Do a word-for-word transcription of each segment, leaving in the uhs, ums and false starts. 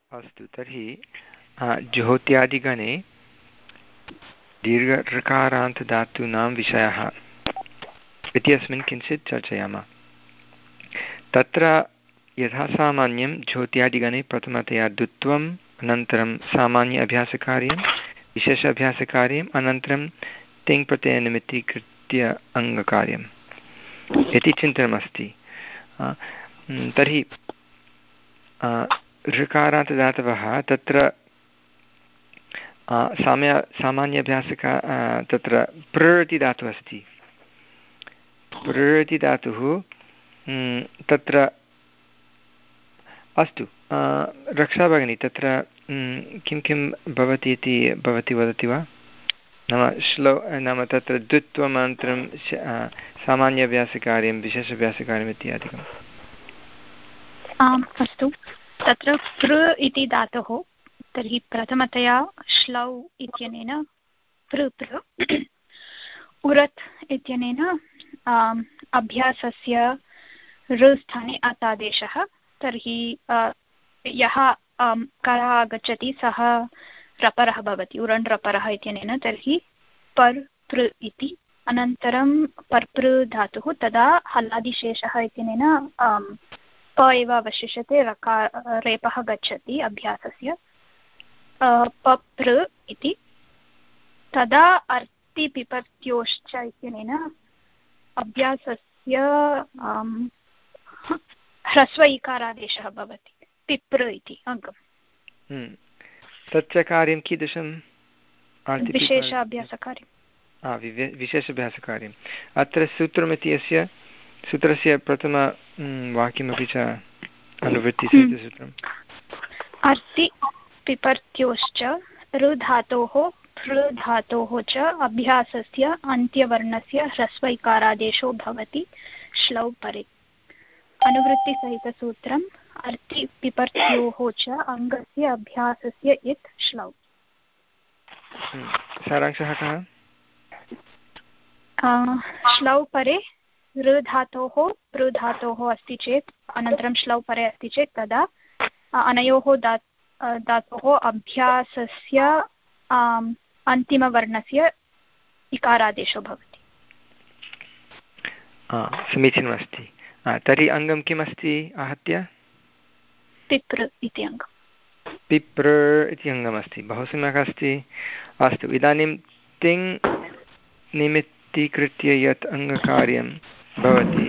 अस्तु तर्हि ज्योत्यादिगणे दीर्घऋकारान्तधातूनां विषयः इत्यस्मिन् किञ्चित् चर्चयामः। तत्र यथा सामान्यं ज्योत्यादिगणे प्रथमतया द्वित्वम् अनन्तरं सामान्य अभ्यासकार्यं विशेष अभ्यासकार्यम् अनन्तरं तिङ् प्रत्ययनिमित्तीकृत्य अङ्गकार्यम् इति चिन्तनमस्ति। तर्हि ऋकारान्तदातवः तत्र साम्य सामान्याभ्यासका तत्र प्र इति धातुः अस्ति। प्र इति धातुः तत्र अस्तु रक्षा भगिनी तत्र किं किं भवति इति भवती वदति वा? नाम श्लो नाम तत्र द्वित्वम् अनन्तरं सामान्याभ्यासकार्यं विशेषाभ्यासकार्यम् इत्यादिकम्। आम् अस्तु, तत्र पृ इति धातुः तर्हि प्रथमतया श्लौ इत्यनेन पृ पृ उरत् इत्यनेन अभ्यासस्य ऋ स्थाने अतादेशः। तर्हि यः करः आगच्छति सः रपरः भवति उरण् रपरः इत्यनेन, तर्हि पर् पृ इति। अनन्तरं पर्पृ धातुः तदा हलादिशेषः इत्यनेन प एव अवशिष्यते, रकार रेपः गच्छति अभ्यासस्य पपृ इति। तदा अर्ति पिपत्योश्च इत्यनेन अभ्यासस्य ह्रस्व इकारादेशः भवति पिपृ इति अङ्गम्। तच्च कार्यं कीदृशं? विशेष अभ्यासकार्यं। विशेषाभ्यासकार्यम्। अत्र सूत्रमिति अस्य सूत्रस्य प्रथम वाक्यमपि च अनुवृत्तिसूत्रम्। अर्ति पिपर्त्योश्च ऋ धातोः पृ धातोः च अभ्यासस्य अन्त्यवर्णस्य ह्रस्व इकारादेशो भवति श्लौ परे। अनुवृत्तिसहितसूत्रम् अर्ति पिपर्त्योः च अङ्गस्य अभ्यासस्य इत् श्लौ। सारांशः कः? श्लौ परे ऋ धातोः पृ धातोः अस्ति चेत् अनन्तरं श्लौ परे अस्ति चेत् तदा अनयोः धा धातोः अभ्यासस्य अन्तिमवर्णस्य इकारादेशो भवति। समीचीनमस्ति। तर्हि अङ्गं किमस्ति आहत्य? पिपृ इति अङ्गम्। पिपृ इति अङ्गमस्ति, बहु सम्यक् अस्ति। अस्तु, इदानीं तिङ् निमित्तीकृत्य यत् अङ्गकार्यं भवति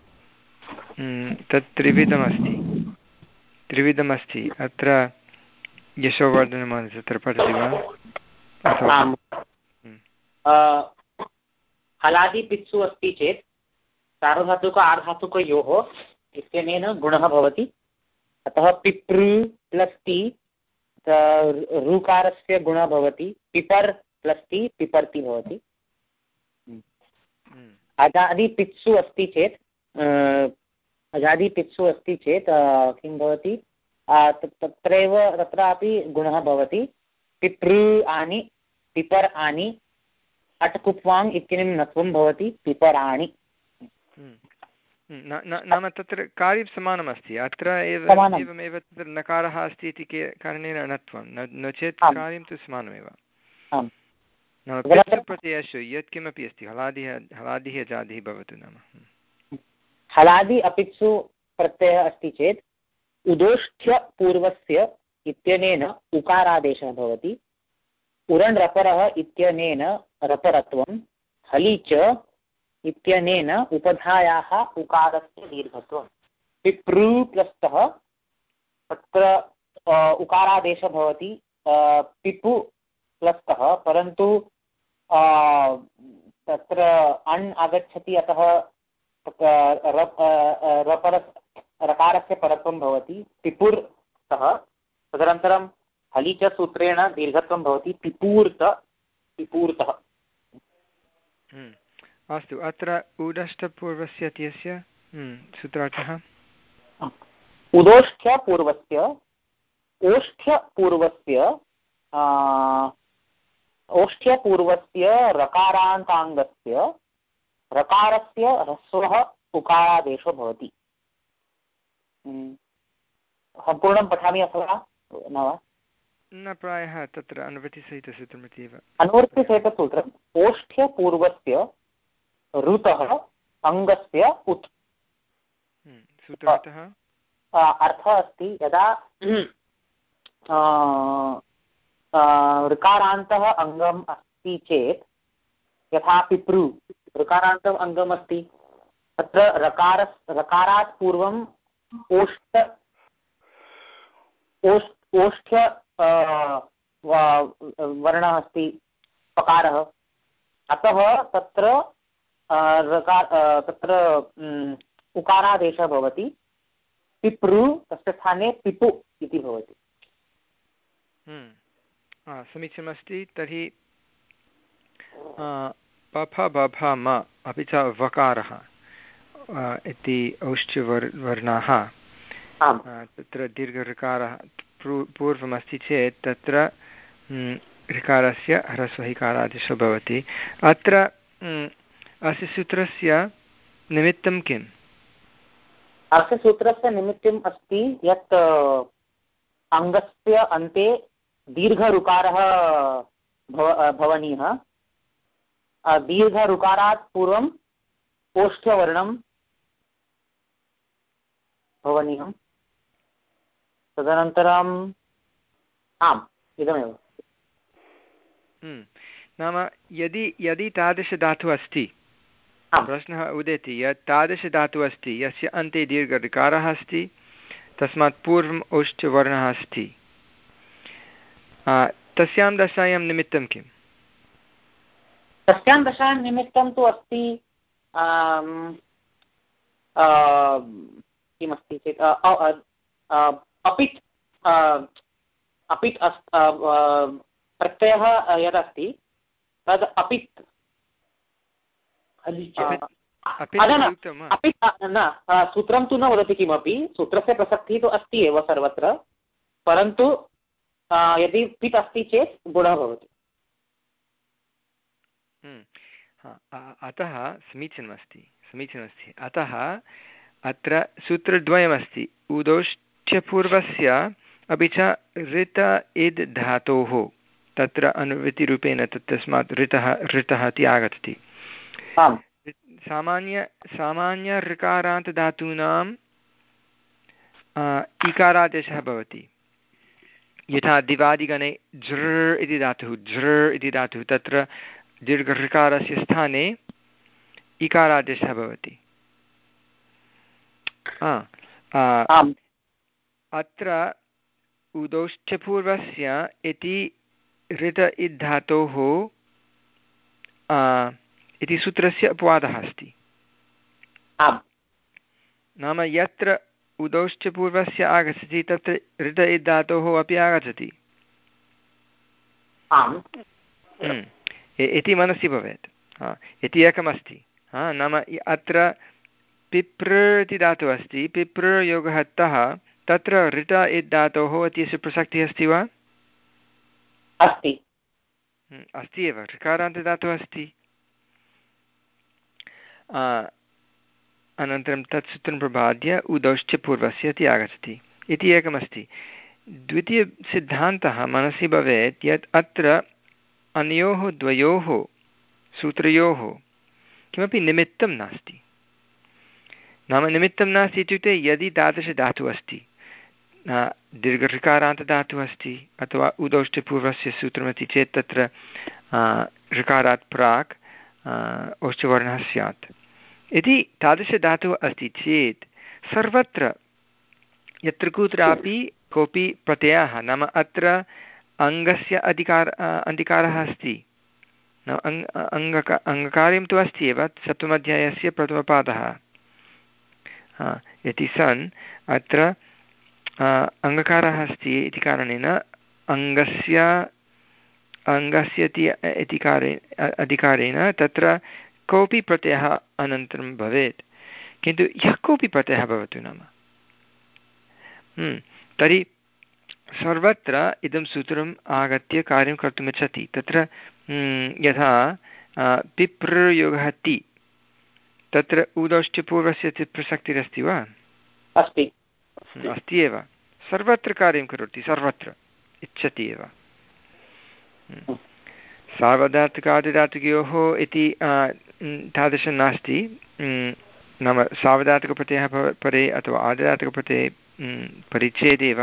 तत् त्रिविधमस्ति त्रिविधमस्ति अत्र यशोवर्धनमहोदय तत्र पठति वा? हलादिपित्सु अस्ति चेत् सार्वधातुक आर्धातुकयोः इत्यनेन गुणः भवति। अतः पिपृ प्लस् ति ऋकारस्य गुणः भवति, पिपर् प्लस् ति पिपर्ति भवति। अजादिपित्सु अस्ति चेत् अजादिपित्सु अस्ति चेत् किं भवति? तत्रैव तत्रापि गुणः भवति। पिपृ आनि पिपर् आनि अट्कुप्वाङ् इत्यनेन नत्वं भवति पिपराणि। नाम तत्र कार्यं समानमस्ति। अत्र एव एवमेव तत्र नकारः अस्ति इति कारणेन णत्वं, नो चेत् कार्यं तु समानमेव। नाम पितृ प्रत्ययेषु यत्किमपि अस्ति हलादिः हलादिः जादिः भवतु। नाम हलादि अपित्सु प्रत्ययः अस्ति चेत् उदोष्ठ्यपूर्वस्य इत्यनेन उकारादेशः भवति। उरण् रपरः इत्यनेन रपरत्वं, हलि च इत्यनेन उपधायाः उकारस्य दीर्घत्वं। पिपृ प्लस्तः तत्र उकारादेशः भवति पिपु प्लस्तः, परन्तु तत्र अण् आगच्छति, अतः रपर रकारस्य परत्वं भवति पिपुर्तः। तदनन्तरं हलि च सूत्रेण दीर्घत्वं भवति पिपूर्त पिपूर्तः। अस्तु, अत्र उदष्टपूर्वस्य इत्यस्य सूत्रार्थः उदोष्ठ्यपूर्वस्य ओष्ठ्यपूर्वस्य ओष्ठ्यपूर्वस्य रकारान्ताङ्गस्य रकारस्य ह्रस्वः उकारादेशो भवति। सम्पूर्णं पठामि अथवा न वा? न, प्रायः तत्र अनुवृत्तिसहितसूत्रमिति एव। अनुवृत्तिसहितसूत्रम् ओष्ठ्यपूर्वस्य ऋतः अङ्गस्य उत्। सूत्रतः अर्थः अस्ति यदा ऋकारान्तः अङ्गम् अस्ति चेत्, यथा पितृ ऋकारान्तम् अङ्गम् अस्ति, तत्र रकार रकारात् पूर्वम् ओष्ठ ओष्ठ्य वर्णः अस्ति, पकारः। अतः तत्र रकार तत्र उकारादेशः भवति। पिपृ तस्य स्थाने पिपु इति भवति। समीचीनमस्ति। तर्हि पफ बभ म अपि च वकारः इति औष्ठ्यवर् वर्णाः तत्र दीर्घऋकारः पूर्वमस्ति चेत् तत्र ऋकारस्य ह्रस्वहिकारादेशो भवति। अत्र अस्य सूत्रस्य निमित्तं किम्? अस्य सूत्रस्य निमित्तम् अस्ति यत् अङ्गस्य अन्ते दीर्घऋकारः भवनीयः। दीर्घऋकारात् पूर्वम् ओष्ठ्यवर्णं भवनीयं। तदनन्तरम् आम् इदमेव। नाम यदि यदि तादृशधातुः अस्ति, प्रश्नः उदेति यत् तादृशधातुः अस्ति यस्य अन्ते दीर्घऋकारः अस्ति, तस्मात् पूर्वम् ओष्ठ्यवर्णः अस्ति, तस्यां दशायां निमित्तं किम्? तस्यां दशायां निमित्तं तु अस्ति किमस्ति चेत् अपित् अपित् प्रत्ययः यदस्ति तद् अपित् न सूत्रं तु न वदति किमपि। सूत्रस्य प्रसक्तिः तु अस्ति एव सर्वत्र, परन्तु यदि पित् अस्ति चेत् गुणः भवति। अतः समीचीनमस्ति समीचीनमस्ति अतः अत्र सूत्रद्वयमस्ति। उदोष्ठ्यपूर्वस्य अपि च ऋत इद् धातोः तत्र अनुवृत्तिरूपेण तस्मात् ऋतः ऋतः इति आगच्छति। सामान्य सामान्य ऋकारान्तधातूनां इकारादेशः भवति। यथा दिवादिगणे झृ इति धातुः झृ इति धातुः तत्र दीर्घऋकारस्य स्थाने इकारादेशः भवति। अत्र उदोष्ठ्यपूर्वस्य इति ऋत इद् धातोः इति सूत्रस्य अपवादः अस्ति। नाम यत्र उदोष्ठ्यपूर्वस्य आगच्छति तत्र ऋत इद् धातोः अपि आगच्छति इति मनसि भवेत्। इति एकमस्ति। नाम अत्र पिप्र इति धातुः अस्ति, पिप्र योगः तः तत्र ऋत इद् धातोः इत्यस्य प्रसक्तिः अस्ति वा? अस्ति अस्ति एव, ऋकारान्तधातुः अस्ति। अनन्तरं तत् सूत्रं प्रबाद्य उदौश्च्यपूर्वस्य इति आगच्छति इति एकमस्ति। द्वितीयसिद्धान्तः मनसि भवेत् यत् अत्र अनयोः द्वयोः सूत्रयोः किमपि निमित्तं नास्ति। नाम निमित्तं नास्ति इत्युक्ते यदि तादृशधातुः अस्ति, दीर्घऋकारान्तधातुः अस्ति अथवा उदौष्ठ्यपूर्वस्य सूत्रमस्ति चेत् तत्र ऋकारात् प्राक् औष्ठ्यवर्णः स्यात् इति तादृशधातुः अस्ति चेत् सर्वत्र यत्र कुत्रापि कोऽपि प्रत्ययः, नाम अत्र अङ्गस्य अधिकार अधिकारः अस्ति, अङ्गक अङ्गकार्यं तु अस्ति एव, सप्तमाध्यायस्य प्रथमपादः इति सन् अत्र अङ्गकारः अस्ति इति कारणेन अङ्गस्य अङ्गस्य इति कारे अधिकारेण तत्र कोऽपि प्रत्ययः अनन्तरं भवेत्। किन्तु यः कोऽपि प्रत्ययः भवतु नाम तर्हि सर्वत्र इदं सूत्रम् आगत्य कार्यं कर्तुमिच्छति। तत्र यथा पिप्रयोगः ति, तत्र उदौष्ठ्यपूर्वस्य प्रसक्तिरस्ति वा? अस्ति अस्ति एव। सर्वत्र कार्यं करोति, सर्वत्र इच्छति एव। सार्वधातुकादिधातुकयोः इति तादृशं नास्ति, नाम सार्वधातुकप्रत्ययः परे अथवा आदिधातुकप्रत्यये परिच्छेदेव,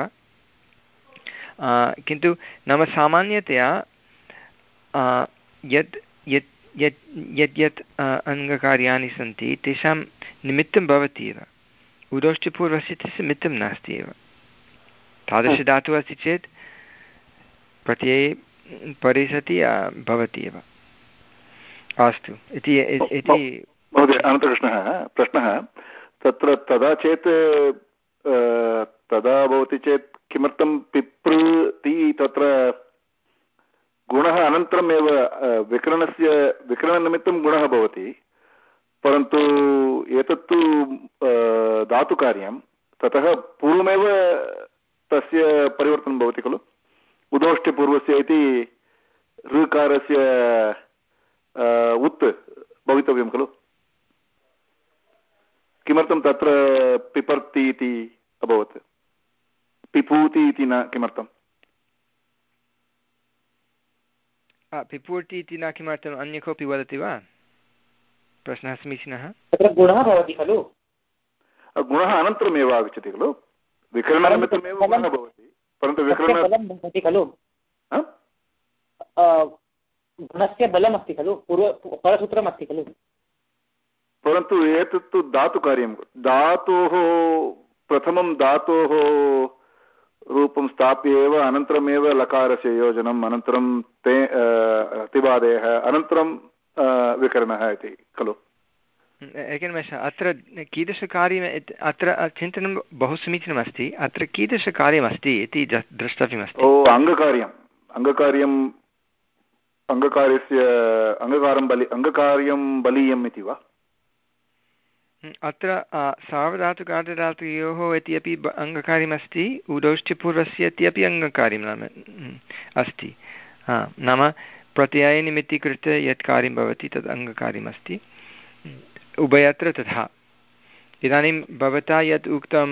किन्तु नाम सामान्यतया यत् यत् यत् यत् यत् अङ्गकार्याणि सन्ति तेषां निमित्तं भवति एव, उदोष्टपूर्वस्य तस्य निमित्तं नास्ति एव। तादृशधातुः अस्ति चेत् प्रत्यये परे सति भवति एव। अस्तु इति महोदय, अनन्तकृष्णः प्रश्नः तत्र तदा चेत् तदा भवति चेत् किमर्थं पिपृति तत्र गुणः अनन्तरम् एव विकरणस्य विकरणनिमित्तं गुणः भवति, परन्तु एतत्तु धातुकार्यं, ततः पूर्वमेव तस्य परिवर्तनं भवति खलु, उदोष्टपूर्वस्य इति ऋकारस्य उत् भवितव्यं खलु, किमर्थं तत्र पिपर्ति इति अभवत्, पिपूति इति न किमर्थम्? पिपूर्ति इति न किमर्थम्, अन्य कोऽपि वदति वा? प्रश्नः समीचीनः। तत्र गुणः भवति खलु, गुणः अनन्तरमेव आगच्छति खलु, विकरणनिमित्तमेव गुणः भवति, परन्तु विकरण भवति खलु, गुणस्य बलमस्ति खलु, पूर्व परसूत्रमस्ति खलु, परन्तु एतत्तु धातुकार्यं, धातोः प्रथमं धातोः रूपं स्थाप्य एव अनन्तरमेव लकारस्य योजनम्, अनन्तरं ते तिवादेः, अनन्तरं विकरणः इति खलु। एकनिमेषः, अत्र कीदृशकार्यम्, अत्र चिन्तनं बहु समीचीनमस्ति, अत्र कीदृशकार्यमस्ति इति द्रष्टव्यमस्ति। ओ अङ्गकार्यम्, अङ्गकार्यम् अङ्गकार्यस्य अङ्गकारं बलि अङ्गकार्यं बलीयम् इति वा? अत्र सार्वधातुकार्धधातुयोः इति अपि अङ्गकार्यमस्ति, उदोष्टपूर्वस्य इत्यपि अङ्गकार्यं नाम अस्ति, नाम प्रत्यये निमित्तीकृत्य यत् कार्यं भवति तद् अङ्गकार्यमस्ति, उभयत्र तथा। इदानीं भवता यत् उक्तं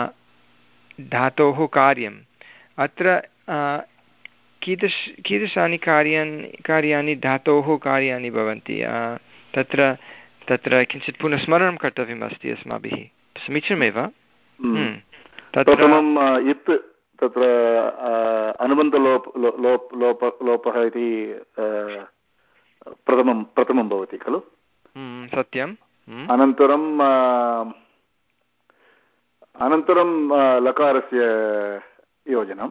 धातोः कार्यम्, अत्र कीदृश कीदृशानि कार्याणि कार्याणि धातोः कार्याणि भवन्ति, तत्र तत्र किञ्चित् पुनः स्मरणं कर्तव्यम् अस्ति अस्माभिः। समीचीनमेव। प्रथमं यत् तत्र अनुबन्धलोप लोप लोप लोपः इति प्रथमं प्रथमं भवति खलु, सत्यम्। अनन्तरं अनन्तरं लकारस्य योजनं,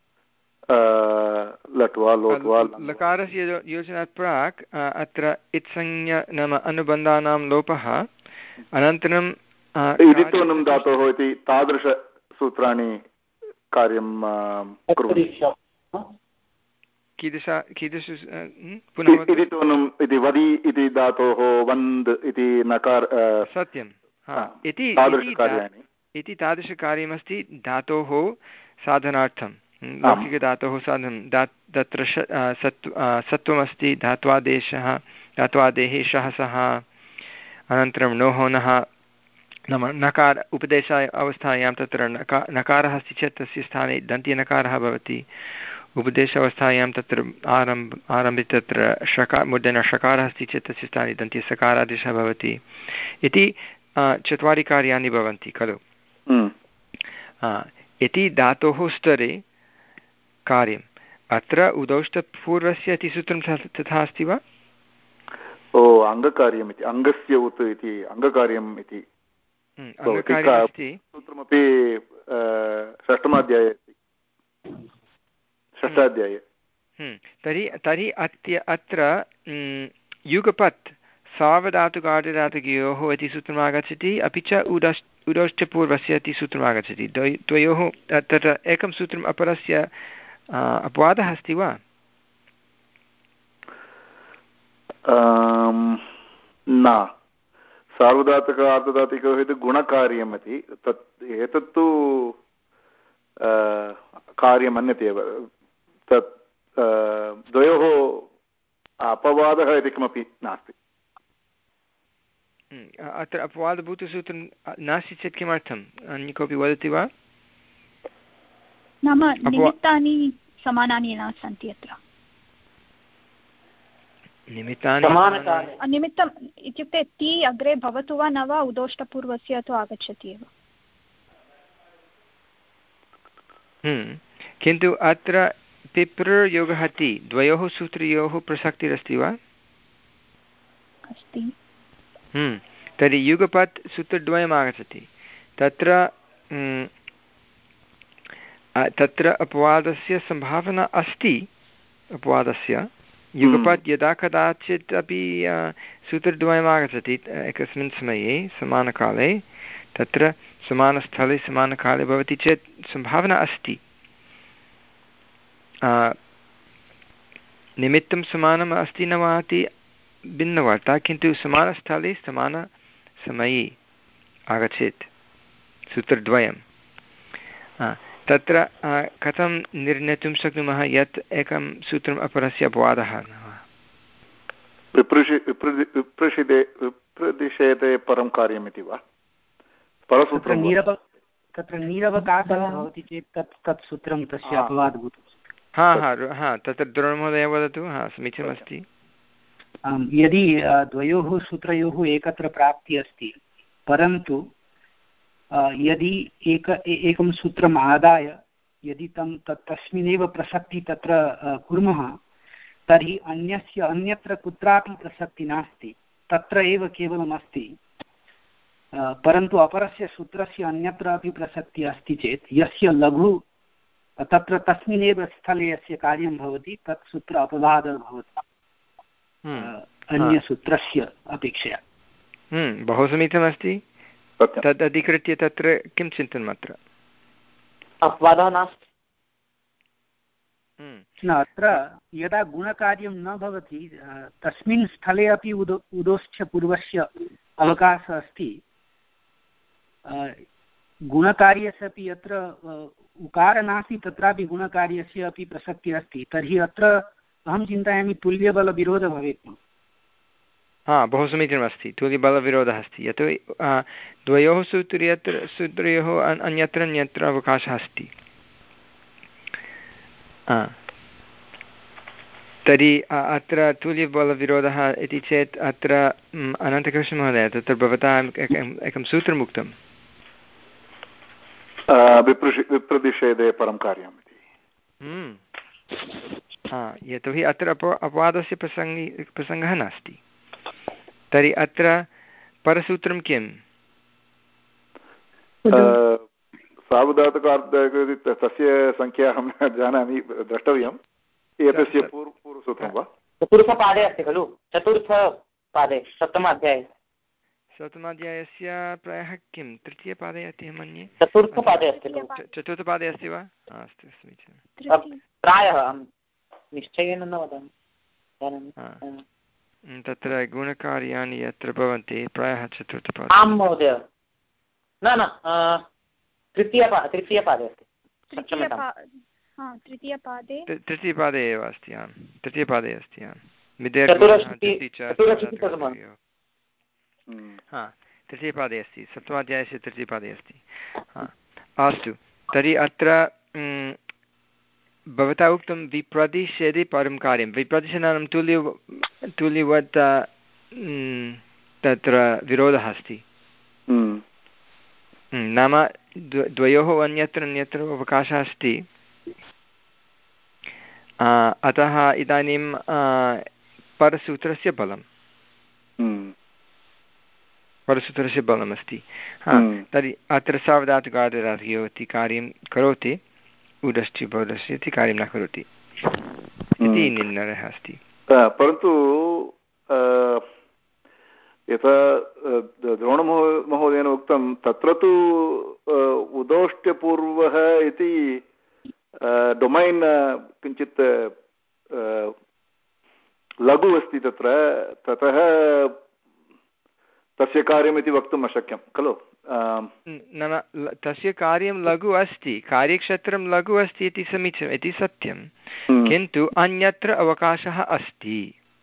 लट्वा लोट्वा लकारस्य योजनात् प्राक् अत्र इत्संज्ञा नाम अनुबन्धानां लोपः, अनन्तरं इदित्वनं धातोः इति तादृशसूत्राणि कार्यं कुर्वन्ति। कीदृश कीदृश पुनः इदित्वनम् इति वदि इति धातोः वन्द् इति नकार सत्यं इति तादृशकार्याणि इति तादृशकार्यमस्ति धातोः साधनार्थं, लौकिकधातोः साधनं। दा तत्र सत्व सत्वमस्ति, धात्वादेशः, धात्वादेः शः सः, अनन्तरं नोः नः, नाम नकार उपदेश अवस्थायां तत्र नका नकारः अस्ति चेत् तस्य स्थाने दन्त्यनकारः भवति, उपदेश अवस्थायां तत्र आरम्भ आरम्भे तत्र षकार मुद्रण षकारः अस्ति चेत् तस्य स्थाने दन्त्यसकारादेशः भवति इति चत्वारि कार्याणि भवन्ति खलु। इति धातोः स्तरे कार्यम्। अत्र उदौष्टपूर्वस्य इति सूत्रं तथा अस्ति वा? ओ अङ्गकार्यम् इति, अङ्गस्य उत् इति अङ्गकार्यम् इति अङ्गकार्यमस्ति, सूत्रमपि षष्ठमाध्याये षष्ठाध्याये। तर्हि तर्हि अत्य अत्र युगपत् सार्वधातुकार्धधातुकयोः इति सूत्रम् आगच्छति, अपि च उदश् उदौष्टपूर्वस्य इति सूत्रम् आगच्छति। द्वय द्वयोः तत्र एकं सूत्रम् अपरस्य अपवादः अस्ति वा? न, सार्वधातुक अर्धधातुकयोः इति गुणकार्यम् इति, तत् एतत्तु कार्यम् अन्यत् एव, तत् द्वयोः अपवादः इति किमपि नास्ति। अत्र अपवादभूतसूत्रं नास्ति चेत् किमर्थम्, अन्य कोऽपि वदति वा? नाम निमित्तानि समानानि न सन्ति अत्र निमित्तानि निमित्तम् इत्युक्ते ति अग्रे भवतु वा न वा उदोष्टपूर्वस्य तु आगच्छति एव। किन्तु अत्र पिप्रयोगः ति द्वयोः सूत्रयोः प्रसक्तिरस्ति वा? अस्ति। तर्हि युगपत् सूत्रद्वयम् आगच्छति तत्र तत्र अपवादस्य सम्भावना अस्ति। अपवादस्य युगपत् यदा कदाचित् अपि सूत्रद्वयम् आगच्छति एकस्मिन् समये समानकाले तत्र समानस्थले समानकाले भवति चेत् सम्भावना अस्ति। निमित्तं समानम् अस्ति न वा इति भिन्नवार्ता किन्तु समानस्थले समानसमये आगच्छेत् सूत्रद्वयं। तत्र कथं निर्णेतुं शक्नुमः यत् एकं सूत्रम् अपरस्य अपवादः न वा? विप्रदिशेते परं कार्यमिति वा? परसूत्रं तत्र नीरवकाशः भवति चेत् तत् तत् सूत्रं तस्य अपवादभूतं। हा हा हा तत्र द्रोणमहोदय वदतु। हा समीचीनमस्ति। यदि द्वयोः सूत्रयोः एकत्र प्राप्तिः अस्ति परन्तु यदि एक एकं सूत्रम् आदाय यदि तं तत् तस्मिन्नेव प्रसक्ति तत्र कुर्मः तर्हि अन्यस्य अन्यत्र कुत्रापि प्रसक्तिः नास्ति तत्र एव केवलम् अस्ति। परन्तु अपरस्य सूत्रस्य अन्यत्र अपि प्रसक्तिः अस्ति चेत् यस्य लघु तत्र तस्मिन्नेव स्थले यस्य कार्यं भवति तत् सूत्र अपवादः भवति अन्यसूत्रस्य अपेक्षया। बहु समीचीनमस्ति। तद् अधिकृत्य तत्र किं चिन्तनम् अत्र? अपवादः नास्ति। न अत्र यदा गुणकार्यं न भवति तस्मिन् स्थले अपि उदो उदोश्च पूर्वस्य अवकाशः अस्ति। गुणकार्यस्य अपि यत्र उकार नास्ति तत्रापि गुणकार्यस्य अपि प्रसक्तिः अस्ति तर्हि अत्र अहं चिन्तयामि तुल्यबलविरोधः भवेत्। हा बहु समीचीनमस्ति। तुल्यबलविरोधः अस्ति यतोहि द्वयोः सूत्रयत्र सूत्रयोः अन्यत्र अन्यत्र अवकाशः अस्ति। तर्हि अत्र तुल्यबलविरोधः इति चेत् अत्र अनन्तकृष्णमहोदय तत्र भवता एकं सूत्रम् उक्तं विप्रदिशेदे परं कार्यम् इति। यतोहि अत्र अप अपवादस्य प्रसङ्गि प्रसङ्गः नास्ति। तर्हि अत्र परसूत्रं किम्? सार्वधातुकार्धः तस्य संख्या अहं न जानामि द्रष्टव्यम्। एतस्य पूर्व पूर्वसूत्रं वा? चतुर्थपादे अस्ति खलु? चतुर्थपादे सप्तमाध्याये सप्तमाध्यायस्य प्रायः किं तृतीयपादे अस्ति मन्ये। चतुर्थपादे अस्ति। चतुर्थपादे अस्ति वा? अस्तु समीचीनं। प्रायः अहं निश्चयेन न वदामि। तत्र गुणकार्याणि यत्र भवन्ति प्रायः चतुर्थपादे। आं महोदय। न न तृतीयपा तृतीयपादे अस्ति। तृतीयपादे तृतीयपादे एव अस्ति। आम् तृतीयपादे अस्ति। आम् हा तृतीयपादे अस्ति। सप्तमाध्यायस्य तृतीयपादे अस्ति। अस्तु तर्हि अत्र भवता उक्तं विप्रदिशेदे परं कार्यं। विप्रदिशनानं तुल्य तुल्यवत् तत्र विरोधः अस्ति। नाम द्वयोः अन्यत्र अन्यत्र अवकाशः अस्ति। अतः इदानीं परसूत्रस्य बलं परसूत्रस्य बलमस्ति। तर्हि अत्र सावधातुकार्धधातुकयोः इति कार्यं करोति उडश्चि बोधश्च इति कार्यं न करोति इति निर्णयः अस्ति। परन्तु यथा द्रोणमहोदयेन उक्तं तत्र तु उदोष्ट्यपूर्वः इति डोमैन् किञ्चित् लघु अस्ति तत्र ततः तस्य कार्यमिति वक्तुम् अशक्यं खलु। नाम तस्य कार्यं लघु अस्ति कार्यक्षेत्रं लघु अस्ति इति समीचीनम् इति सत्यं किन्तु अन्यत्र अवकाशः अस्ति।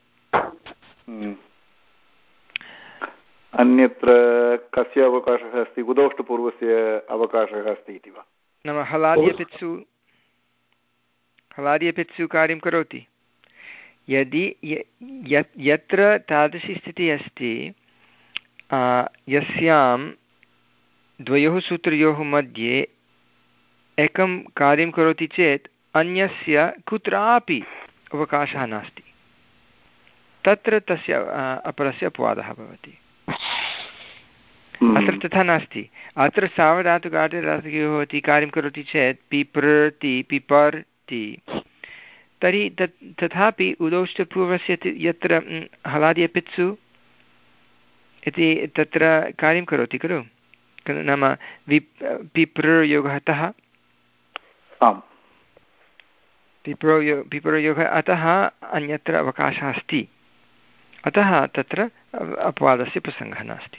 अन्यत्र कस्य अवकाशः अस्ति? उदोष्टपूर्वस्य अवकाशः अस्ति इति वा? नाम हलाद्यपित्सु हलादि अपित्सु कार्यं करोति। यदि यत्र तादृशी स्थितिः अस्ति यस्यां द्वयोः सूत्रयोः मध्ये एकं कार्यं करोति चेत् अन्यस्य कुत्रापि अवकाशः नास्ति, तत्र तस्य अपरस्य अपवादः भवति। अत्र तथा नास्ति। अत्र सावधातुकार्यधातुकयोः इति कार्यं करोति चेत् पिप्रति पिपर्ति, तर्हि तत् तथापि उदौष्टपूर्वस्य यत्र हलादि अपित्सु इति तत्र कार्यं करोति खलु, नाम वि पिप्रयोगः अतः पिप्रो पिप्रयोगः अतः अन्यत्र अवकाशः अस्ति, अतः तत्र अपवादस्य प्रसङ्गः नास्ति।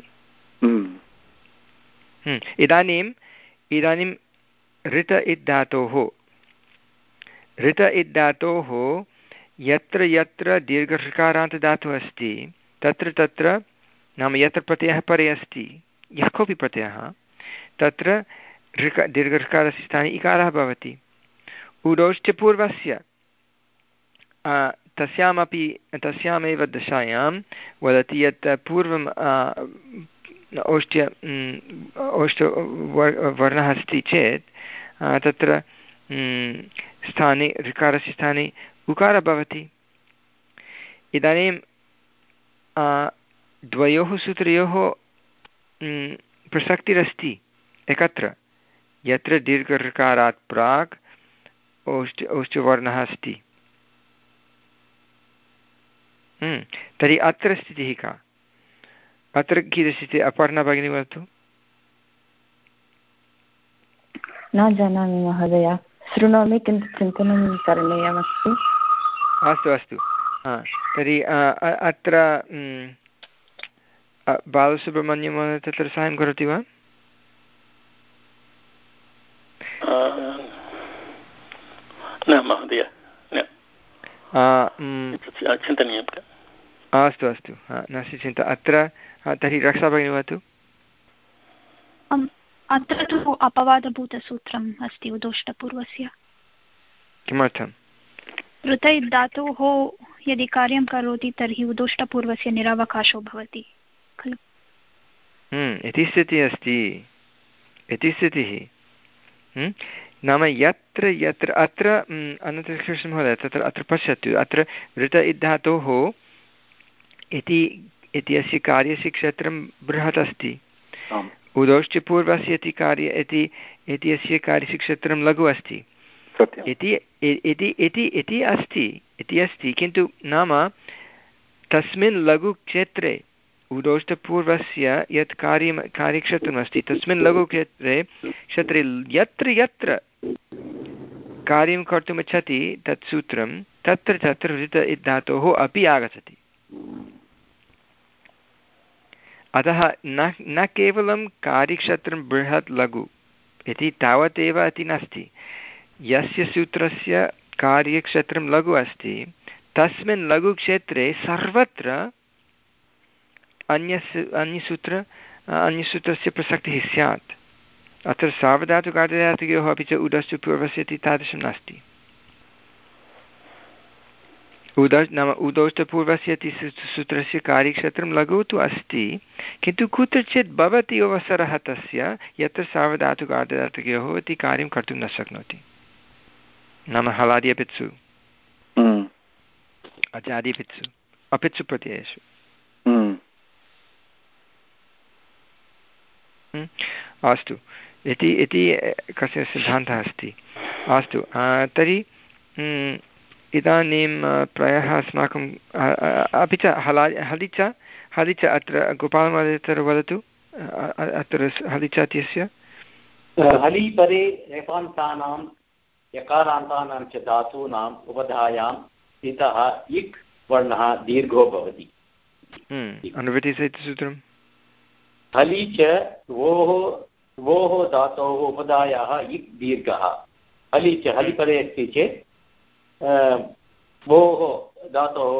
इदानीम् इदानीं ऋत इद्धातोः ऋत इद्धातोः यत्र यत्र दीर्घऋकारान्तदातुः अस्ति तत्र तत्र नाम यत्र प्रत्ययः परे अस्ति यः कोऽपि प्रत्ययः तत्र ऋक दीर्घऋकारस्य स्थाने इकारः भवति। उदौष्टपूर्वस्य तस्यामपि तस्यामेव दशायां वदति यत् पूर्वं औष्ट्य औष्ट वर्णः अस्ति चेत् तत्र स्थाने ऋकारस्य स्थाने उकारः भवति। इदानीं द्वयोः सूत्रयोः प्रसक्तिरस्ति एकत्र, यत्र दीर्घऋकारात् प्राक् औष्ट औष्टवर्णः अस्ति। तर्हि अत्र स्थितिः का? अत्र कीदृशी स्थितिः? अपर्णा भगिनी वदतु। न जानामि महोदय, शृणोमि किन्तु चिन्तनं करणीयमस्ति। अस्तु अस्तु, तर्हि अत्र बालसुब्रह्मण्यं तत्र साहाय्यं करोति वा? न महोदय, चिन्तनीयम्। अस्तु अस्तु, नास्ति चिन्ता। अत्र तर्हि रक्षा भगिनी वदतु। अत्र तु अपवादभूतसूत्रम् अस्ति उदोष्टपूर्वस्य। किमर्थं? ऋत धातोः यदि कार्यं करोति तर्हि उदोष्टपूर्वस्य निरवकाशो भवति खलु। इति स्थितिः अस्ति, इति स्थितिः। नाम यत्र यत्र अत्र अनन्तकृष्ण महोदय तत्र अत्र पश्यतु, अत्र ऋत इद्धातोः इति इत्यस्य कार्यस्य क्षेत्रं बृहत् अस्ति, उदौष्टपूर्वस्य इति कार्य इति इत्यस्य कार्यस्य क्षेत्रं लघु अस्ति इति इति इति अस्ति इति अस्ति किन्तु नाम तस्मिन् लघुक्षेत्रे उदौष्टपूर्वस्य यत् कार्यं कार्यक्षेत्रमस्ति तस्मिन् लघुक्षेत्रे क्षेत्रे यत्र यत्र कार्यं कर्तुमिच्छति तत् सूत्रं तत्र तत्र ऋत इद्धातोः अपि आगच्छति। अतः न न केवलं कार्यक्षेत्रं बृहत् लघु इति तावदेव इति नास्ति, यस्य सूत्रस्य कार्यक्षेत्रं लघु अस्ति तस्मिन् लघुक्षेत्रे सर्वत्र अन्यस्य अन्यसूत्र अन्यसूत्रस्य प्रसक्तिः स्यात्। अत्र सावधातुकार्यधातुकयोः अपि च उदौष्टपूर्वस्य इति तादृशं नास्ति। उद नाम उदौष्टपूर्वस्य इति सूत्रस्य कार्यक्षेत्रं लघु तु अस्ति, किन्तु कुत्रचित् भवति अवसरः तस्य यत्र सावधातुकार्यधातुकयोः इति कार्यं कर्तुं न शक्नोति, नाम हलादि अपित्सु अजादि अपित्सु अपित्सु प्रत्ययेषु। अस्तु, इति इति कस्य सिद्धान्तः अस्ति। अस्तु, तर्हि इदानीं प्रायः अस्माकं अपि च हला हलिच हलिच अत्र गोपालमहोदय अत्र वदतु। अत्र हलिच इत्यस्य हलिपरे रेफान्तानां यकारान्तानां च धातूनाम् उपधायाम् इतः इक् वर्णः दीर्घो भवति। अनुवृत्तिः इति सूत्रं हलि च वोः वोः धातोः उपधायाः इक् दीर्घः। हलि च हलिपरे अस्ति चेत् वोः धातोः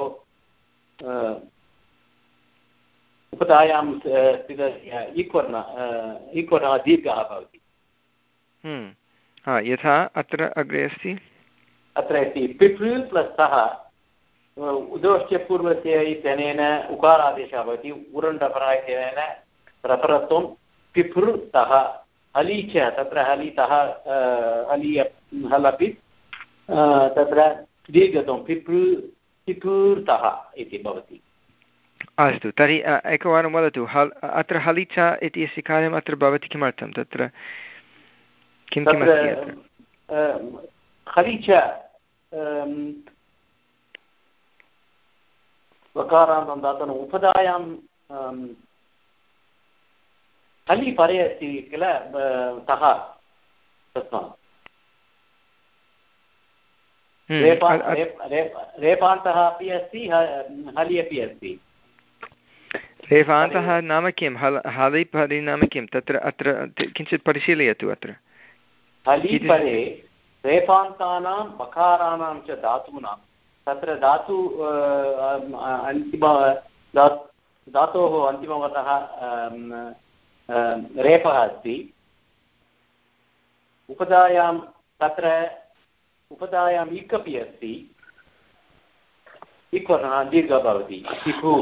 उपधायां इक् वर्णः इक् वर्णः दीर्घः भवति। यथा अत्र अग्रे अस्ति अत्र अस्ति पिपृ प्लस् तः उदोश्च पूर्वस्य इत्यनेन उकारादेशः भवति उरण्डपरा इत्यनेन रपरत्वं पिपृतः हलि च तत्र हलितः हलि हल् अपि तत्र दीर्घत्वं पिपृ पिपृतः इति भवति। अस्तु तर्हि एकवारं वदतु हल् अत्र हलि च इति अस्य कार्यम् अत्र भवति किमर्थं तत्र किं किम् अस्ति हलि च वकारान्तं दातुम् उपधायां हलि परे अस्ति किल तः तस्मात् रेफान्तः अपि अस्ति हलि अपि अस्ति। रेफान्तः नाम किं हल् हलि परि नाम किं तत्र अत्र किञ्चित् परिशीलयतु अत्र हलि परे रेफान्तानां वकाराणां च धातूनां तत्र धातु अन्तिम धातोः अन्तिमवतः रेफः अस्ति उपधायां तत्र उपधायाम् इक् अपि अस्ति इक् वर्णः दीर्घः भवति पिपु।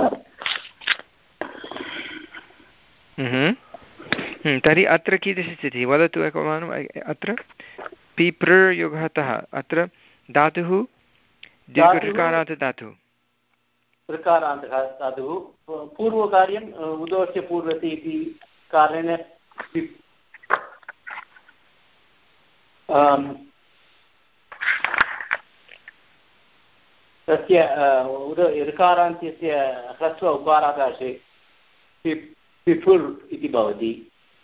तर्हि अत्र कीदृशी स्थितिः वदतु एकवारम् अत्र पिपृयुगतः अत्र धातुः दीर्घऋकारान्त धातुः ऋकारान्तः धातुः पूर्वकार्यम् उदोश्य पूर्वति इति कारणेन तस्य उद ऋकारान्त्यस्य ह्रस्व उकाराकाशे पिपुर् इति भवति।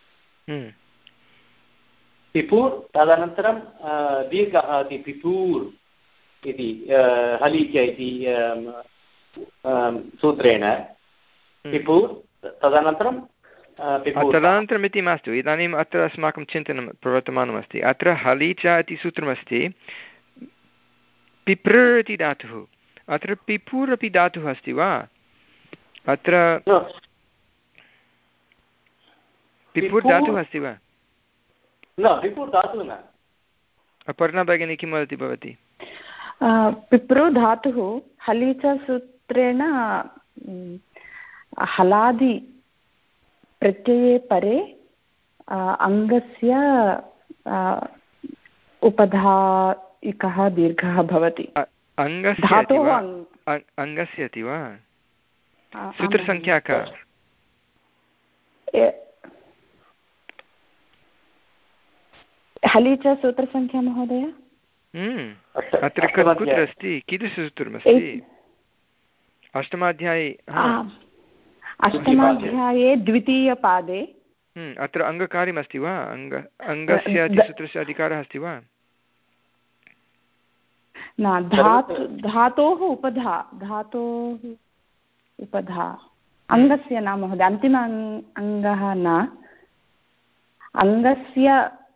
पिपुर् तदनन्तरं दीर्घः इति पिपूर् इति हलिच इति सूत्रेण पिपुर् तदनन्तरं तदनन्तरम् इति मास्तु इदानीम् अत्र अस्माकं चिन्तनं प्रवर्तमानमस्ति अत्र हलि च इति सूत्रमस्ति पिपृ इति धातुः अत्र पिपुर् अपि धातुः अस्ति वा अत्र पिपुर् धातुः अस्ति वा न पिपुर् धातुः न। अपर्णा भगिनी किं वदति भवती पिपृ धातुः हलि च सूत्रेण हलादि प्रत्यये परे अङ्गस्य उपधा इकः दीर्घः भवति। अङ्गस्य अङ्गस्य इति वा सूत्रसङ्ख्या का हलि च सूत्रसङ्ख्या महोदय अत्र कुत्र अस्ति कीदृशसूत्रमस्ति अष्टमाध्याये अष्टमाध्याये द्वितीयपादे अत्र अङ्गकार्यमस्ति वा अङ्ग अङ्गस्य इति सूत्रस्य अधिकारः अस्ति वा न धातु धातोः उपधा धातोः उपधा अङ्गस्य न महोदय अन्तिम अङ्गः न अङ्गस्य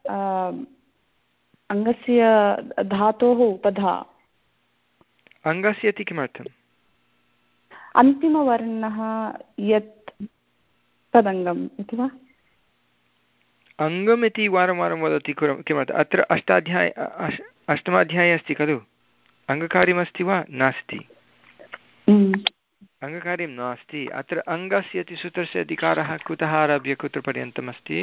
अङ्गस्य धातोः उपधा अङ्गस्य इति किमर्थम् अन्तिमवर्णः यत् तदङ्गम् इति वा अङ्गम् इति वारं वारं वदति किमर्थम् अत्र अष्टाध्याये अष्टमाध्याये अस्ति खलु अङ्गकार्यमस्ति वा नास्ति अङ्गकार्यं नास्ति अत्र अङ्गस्य इति सूत्रस्य अधिकारः कुतः आरभ्य कुत्र पर्यन्तम् अस्ति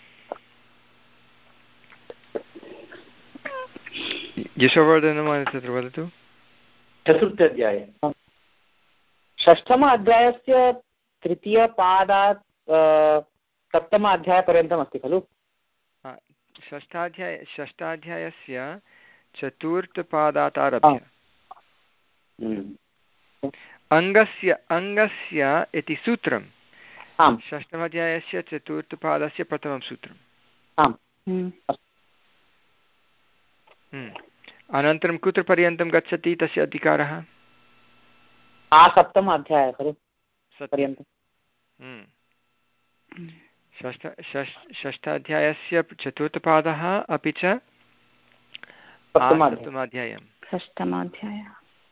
यशोवर्धनं तत्र वदतु चतुर्थाध्याये षष्ठम अध्यायस्य तृतीयपादात् सप्तम अध्यायपर्यन्तम् अस्ति खलु षष्ठाध्याय षष्ठाध्यायस्य चतुर्थपादात् आरभ्य अङ्गस्य अङ्गस्य इति सूत्रं षष्ठमाध्यायस्य चतुर्थपादस्य प्रथमं सूत्रम् अनन्तरं कुत्र पर्यन्तं गच्छति तस्य अधिकारः सप्तम अध्यायः खलु पर्यन्तं षष्ठ षष्ठाध्यायस्य चतुर्थपादः अपि च सप्तमाध्यायं षष्ठमाध्यायः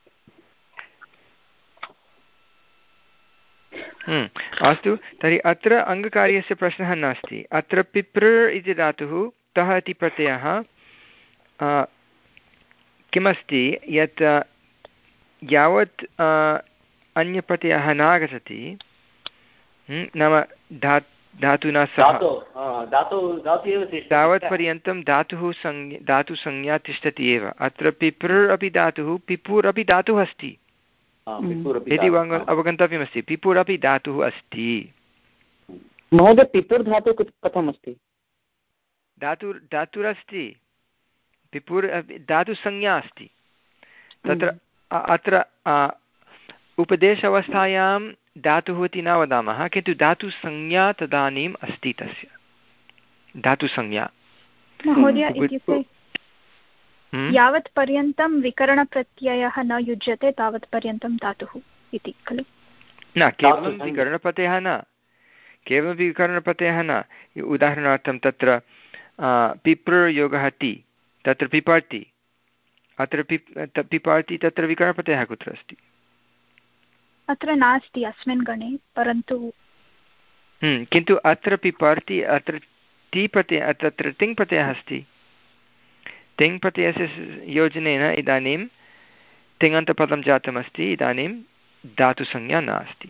अस्तु तर्हि अत्र अङ्गकार्यस्य प्रश्नः नास्ति अत्र पिपृ इति धातुः तः इति प्रत्ययः किमस्ति यत् यावत् अन्यप्रत्ययः नागच्छति नाम धा धातुना सह तावत्पर्यन्तं धातुः संज्ञा धातुसंज्ञा तिष्ठति एव। अत्र पिप्र अपि धातुः पिपुर् अपि धातुः अस्ति इति अवगन्तव्यमस्ति। पिपुर् अपि धातुः अस्ति। महोदय पिपुर् धातुः कथम् अस्ति? धातु धातुरस्ति पिपुर् धातुसंज्ञा अस्ति। तत्र अत्र उपदेश अवस्थायां धातुः इति न वदामः, किन्तु धातुसंज्ञा तदानीम् अस्ति तस्य धातुसंज्ञा। महोदय इत्युक्ते यावत् पर्यन्तं विकरणप्रत्ययः न युज्यते तावत् पर्यन्तं धातुः इति खलु? न केवलं विकरणप्रत्ययः न केवलं विकरणप्रत्ययः न। उदाहरणार्थं तत्र पिप्र योगः ति तत्र पिपर्ति अत्र पिप् पिपार्ति तत्र विकरणप्रत्ययः कुत्र अस्ति? अत्र नास्ति अस्मिन् गणे, परन्तु किन्तु अत्र पिपार्ति अत्र ति प्रत्ययः तत्र तिङ् प्रत्ययः अस्ति। तिङ् प्रत्ययस्य योजनेन इदानीं तिङन्तपदं जातमस्ति। इदानीं धातुसंज्ञा नास्ति।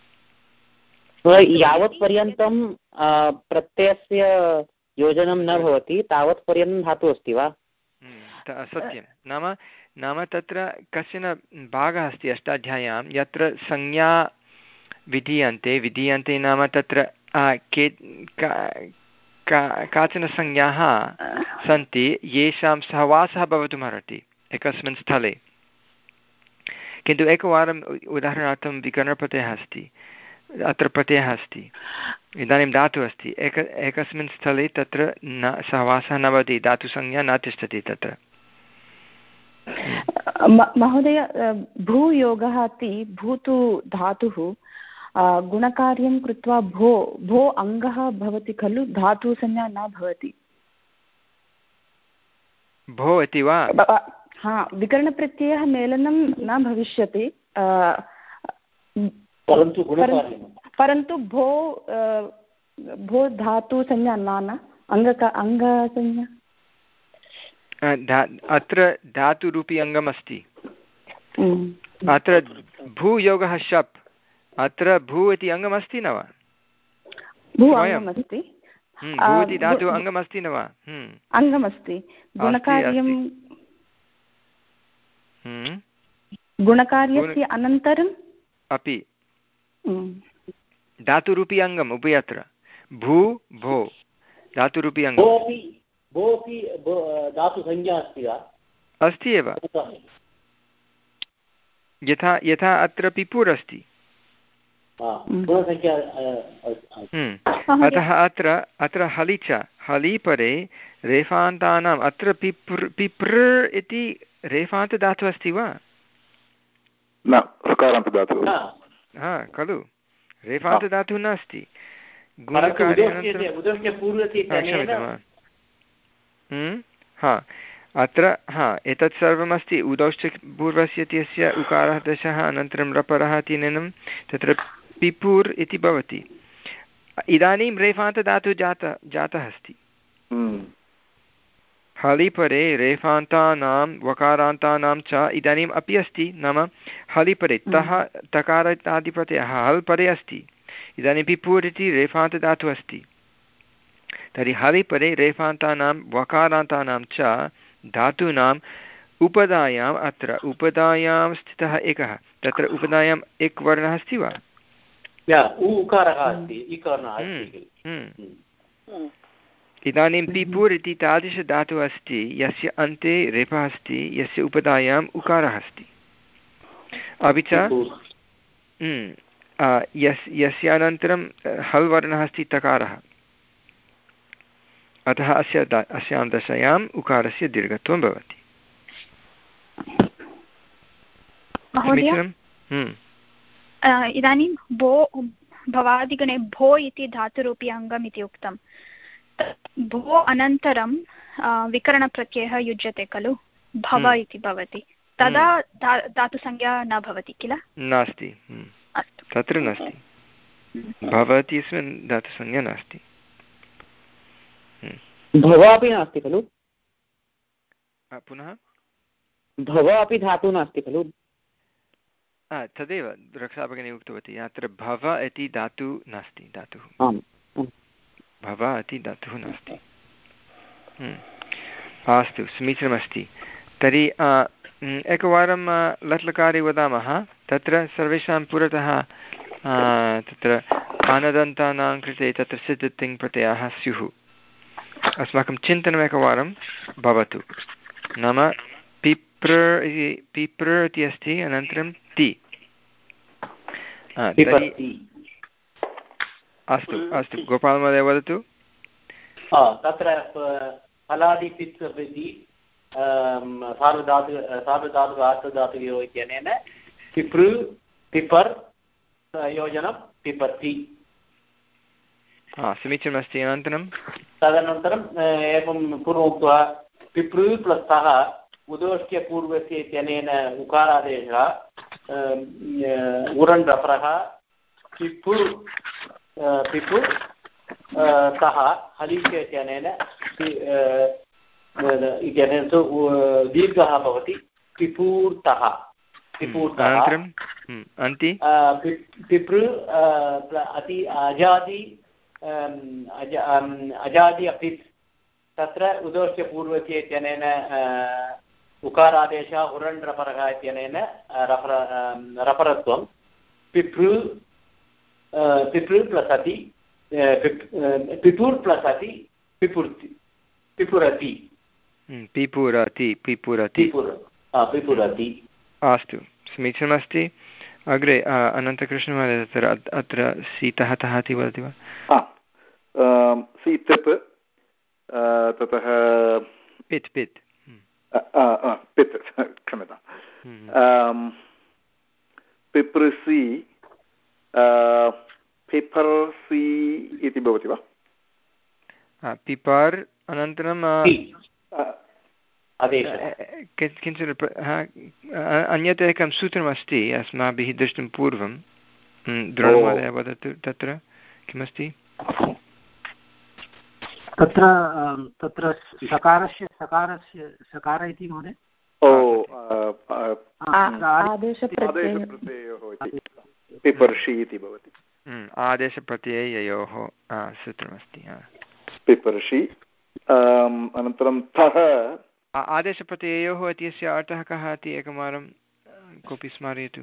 यावत् पर्यन्तं प्रत्ययस्य योजनं न भवति तावत् पर्यन्तं धातुः अस्ति वा? सत्यं। नाम नाम तत्र कश्चन भागः अस्ति अष्टाध्याय्यां यत्र संज्ञा विधीयन्ते विधीयन्ते नाम तत्र के काचन संज्ञाः सन्ति येषां सहवासः भवितुमर्हति एकस्मिन् स्थले। किन्तु एकवारम् उदाहरणार्थं विकरणप्रत्ययः अस्ति अत्र प्रत्ययः अस्ति इदानीं धातुः अस्ति एक एकस्मिन् स्थले तत्र न सहवासः न भवति धातुसंज्ञा न तिष्ठति तत्र। महोदय भूयोगः अस्ति भूतु धातुः गुणकार्यं कृत्वा भो भो अङ्गः भवति खलु धातुसंज्ञा न भवति। भो इति वा? हा विकरणप्रत्ययः मेलनं न भविष्यति परन्तु भो भो धातुसंज्ञा न अङ्ग अङ्गसंज्ञा अत्र धातुरूपी अङ्गम् अस्ति। अत्र भूयोगः शप् अत्र भू इति अङ्गमस्ति न वा? भू अङ्गमस्ति। भू इति धातु अङ्गमस्ति न वा? अङ्गमस्ति। गुणकार्यं गुणकार्यस्य अनन्तरम् अपि धातुरूपी अङ्गम् उभयत्र भू भो धातुरूपी अङ्गम् भोपि धातुसंज्ञा अस्ति वा? अस्ति एव। यथा यथा अत्र पिपुर् अस्ति। अतः अत्र अत्र हलि च हलि परे रेफान्तानाम् अत्र पिप्र पिप्र इति रेफान्तधातुः अस्ति वा? न सकारान्तधातुः। हा खलु रेफान्तधातुः नास्ति। हा अत्र हा एतत् सर्वमस्ति उदौश्च पूर्वस्य इत्यस्य उकारः दशः अनन्तरं रपरः इत्यनेन तत्र पिपुर् इति भवति। इदानीं रेफान्तधातुः जातः जातः अस्ति। हलिपरे रेफान्तानां वकारान्तानां च इदानीम् अपि अस्ति। नाम हलिपरे तः तकार इत्यादिप्रत्ययः हल् परे अस्ति। इदानीं पिपुर् इति रेफान्तधातुः अस्ति। तर्हि हलिपरे रेफान्तानां वकारान्तानां च धातूनाम् उपधायाम् अत्र उपधायां स्थितः एकः तत्र उपधायाम् एक वर्णः अस्ति वा? इदानीं पिपुर् इति तादृशधातुः अस्ति यस्य अन्ते रेफः अस्ति यस्य उपधायाम् उकारः अस्ति। अपि च यस् यस्य अनन्तरं हल् वर्णः अस्ति तकारः। अतः अस्य अस्यां दशायाम् उकारस्य दीर्घत्वं भवति। इदानीं भो भवादिगणे भो इति धातुरूपी अङ्गम् इति उक्तं। भो अनन्तरं विकरणप्रत्ययः युज्यते खलु भव इति भवति तदा धातुसंज्ञा न भवति किल? नास्ति तत्र नास्ति भवति इत्यस्मिन् धातुसंज्ञा नास्ति। भव अपि नास्ति खलु? पुनः भव अपि धातुः नास्ति खलु? तदेव रक्षाभगिनी उक्तवती अत्र भव इति धातुः नास्ति धातुः भव इति धातुः नास्ति। अस्तु समीचीनमस्ति। तर्हि एकवारं लट्लकारे वदामः तत्र सर्वेषां पुरतः तत्र आनदन्तानां कृते तत्र सिद्धतिङ् प्रत्ययाः स्युः। अस्माकं चिन्तनम् एकवारं भवतु। नाम पिप्र इति पिप्र इति अस्ति अनन्तरं ति। अस्तु अस्तु गोपालमहोदय वदतु। तत्र फलादिपित् इति सार्वधातु सार्वधातुक आर्धधातुकयोः इत्यनेन पिपृ पिपर् योजनं पिपति। समीचीनमस्ति। अनन्तरं तदनन्तरम् एवं पूर्वमुक्त्वा पिपृ प्लस् सः उदोष्ट्यपूर्वस्य इत्यनेन उकारादेशः उरन् रपरः पिपु पिपु सः हलिष्य इत्यनेन इत्यनेन तु दीर्घः भवति पिपूर्तः पिपूर्तः। पिपृ अति अजादि अजादि अपि तत्र उदोष्य पूर्वस्य इत्यनेन उकारादेशः उरन् रपरः इत्यनेन रपर रपरत्वं पिपृ पिपृ प्लस् अति पिपुर् प्लस् अति पिपुर्ति पिपुरति पिपुरति पिपुरति पिपुरति। अस्तु समीचीनमस्ति। अग्रे अनन्तकृष्णमहोदय तत्र अत्र सीतः तः इति वदति वा? सीतप् ततः पित् पित् पित् क्षम्यतां पिपृसि पिपर्सि इति भवति वा? पिपर् अनन्तरं किञ्चित् अन्यत् एकं सूत्रमस्ति अस्माभिः दृष्टं पूर्वं। द्रोणमहोदय वदतु तत्र किमस्ति? तत्र तत्र सकारस्य सकारस्य सकार इति महोदय पिपर्षि इति भवति। आदेशप्रत्यययोः सूत्रमस्ति पिपर्षि। अनन्तरं तः आदेशप्रत्यययोः इत्यस्य अर्थः कः इति एकवारं कोऽपि स्मारयतु।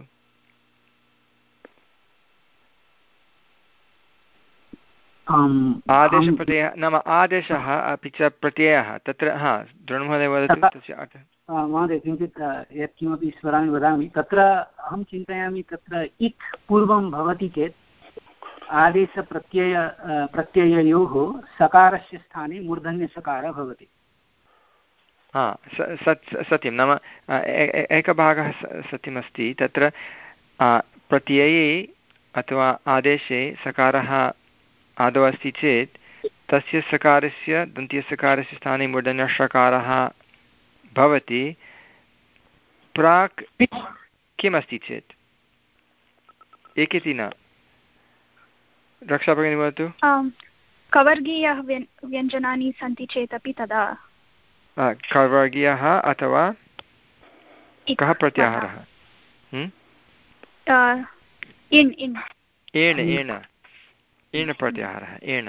आदेशप्रत्ययः नाम आदेशः अपि च प्रत्ययः तत्र हा द्रोणमहोदय वदतु तस्य अर्थः। महोदय किञ्चित् यत्किमपि स्मरामि वदामि। तत्र अहं चिन्तयामि तत्र इत् पूर्वं भवति चेत् आदेशप्रत्यय प्रत्यययोः सकारस्य स्थाने मूर्धन्यसकारः भवति। हा सत्यं नाम एकभागः सत्यमस्ति तत्र प्रत्यये अथवा आदेशे सकारः आदौ अस्ति चेत् तस्य सकारस्य दन्त्यसकारस्य स्थाने मूर्धन्यषकारः भवति। प्राक् किमस्ति चेत् एकेति न रक्षाभगिनी वदतु। कवर्गीयः व्यञ्जनानि सन्ति चेदपि तदा कवर्गीयः अथवा कः प्रत्याहारः? इन् इन् एण एण एण प्रत्याहारः एण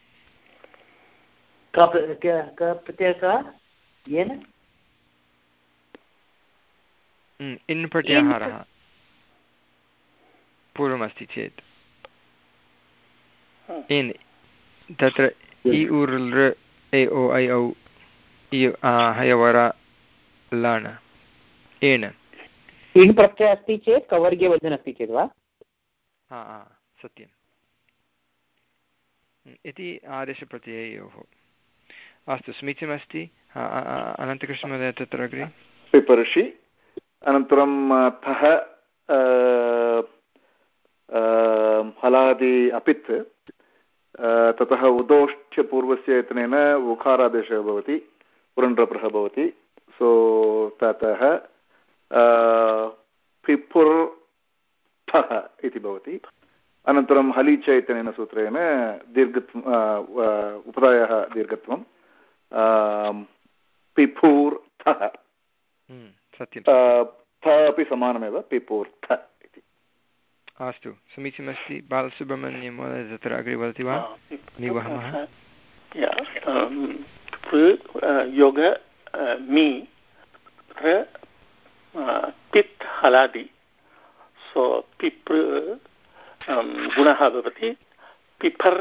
इन् प्रत्याहारः पूर्वमस्ति चेत् इन् तत्र इ उर् लृ ए ओ ऐ औ हयवर लण एण इन् प्रत्ययः अस्ति चेत् कवर्गीयवचनम् अस्ति चेत् वा? हा सत्यम् इति आदेशप्रत्यययोः। अस्तु समीचीनमस्ति। अनन्तकृष्णमहोदय तत्र अग्रे पिपर्षि। अनन्तरं थः हलादि अपित् ततः उदोष्ठ्यपूर्वस्य इत्यनेन उकारादेशः भवति पुरण्ड्रप्रः भवति। सो ततः पिपुर्थः इति भवति। अनन्तरं हलीच इत्यनेन सूत्रेण दीर्घत्वं उपधायाः दीर्घत्वं पिफूर्थः थ अपि समानमेव पिपूर्थ इति। अस्तु समीचीनमस्ति। बालसुब्रह्मण्यं महोदय तत्र अग्रे वदति वा? निवहमः योग मी पित् हलादि सो पिप्र गुणः भवति पिपर्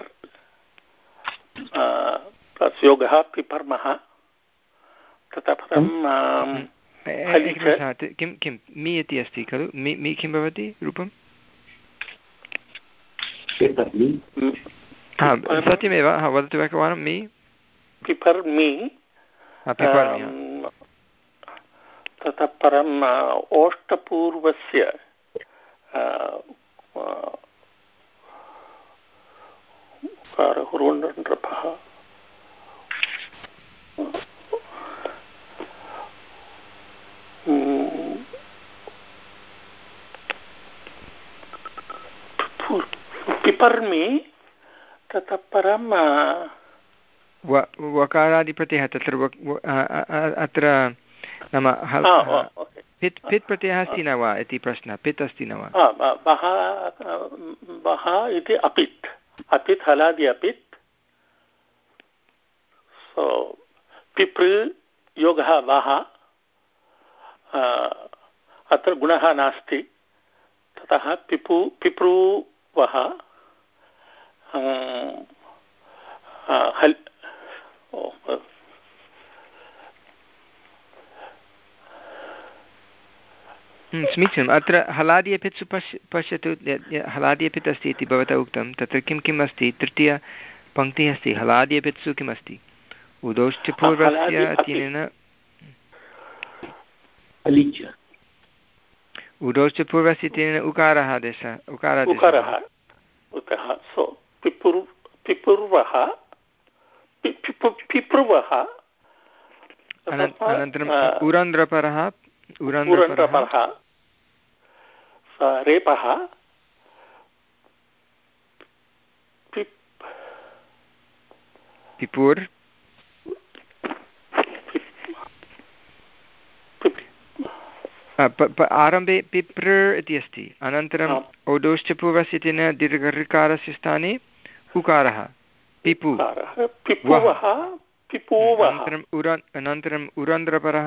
प्लस् योगः पिपर्मः ततः परं किं किं मी इति अस्ति खलु मी मी किं भवति रूपं? सत्यमेव वदतु एकवारं मी पिपर् मी ततः परम् ओष्टपूर्वस्य हुरोण्डृपः पिपर्मि ततः परं वकारादिप्रत्ययः तत्र अत्र नाम पित् पित् प्रत्ययः अस्ति न वा इति प्रश्नः। पित् अस्ति न वा? बः बः इति अपित् अपित् हलादि अपित् सो पिपृ योगः वः अत्र गुणः नास्ति ततः पिपु पिपृवः हल् समीचीनम्। अत्र हलादि अपित्सु पश्य पश्यतु हलादि अपित् अस्ति इति भवता उक्तं तत्र किं किम् अस्ति? तृतीयपङ्क्तिः अस्ति हलादि अपित्सु किम् अस्ति? उदौश्च पूर्वस्य अतिनेन उदौश्च पूर्वस्य इत्यनेन उकारः आदेशः उकारः उतः सो पिपुर् पिपुर्वः पिपृवः अनन्तरम् उरन्द्रपरः उरन्द्रपरः रेपः पिपुर् आरम्भे पिप्र इति अस्ति अनन्तरम् ओदोश्च पूर्वस्य इति न दीर्घऋकारस्य स्थाने उकारः पिपु अनन्तरम् उर अनन्तरम् उरन्द्रपरः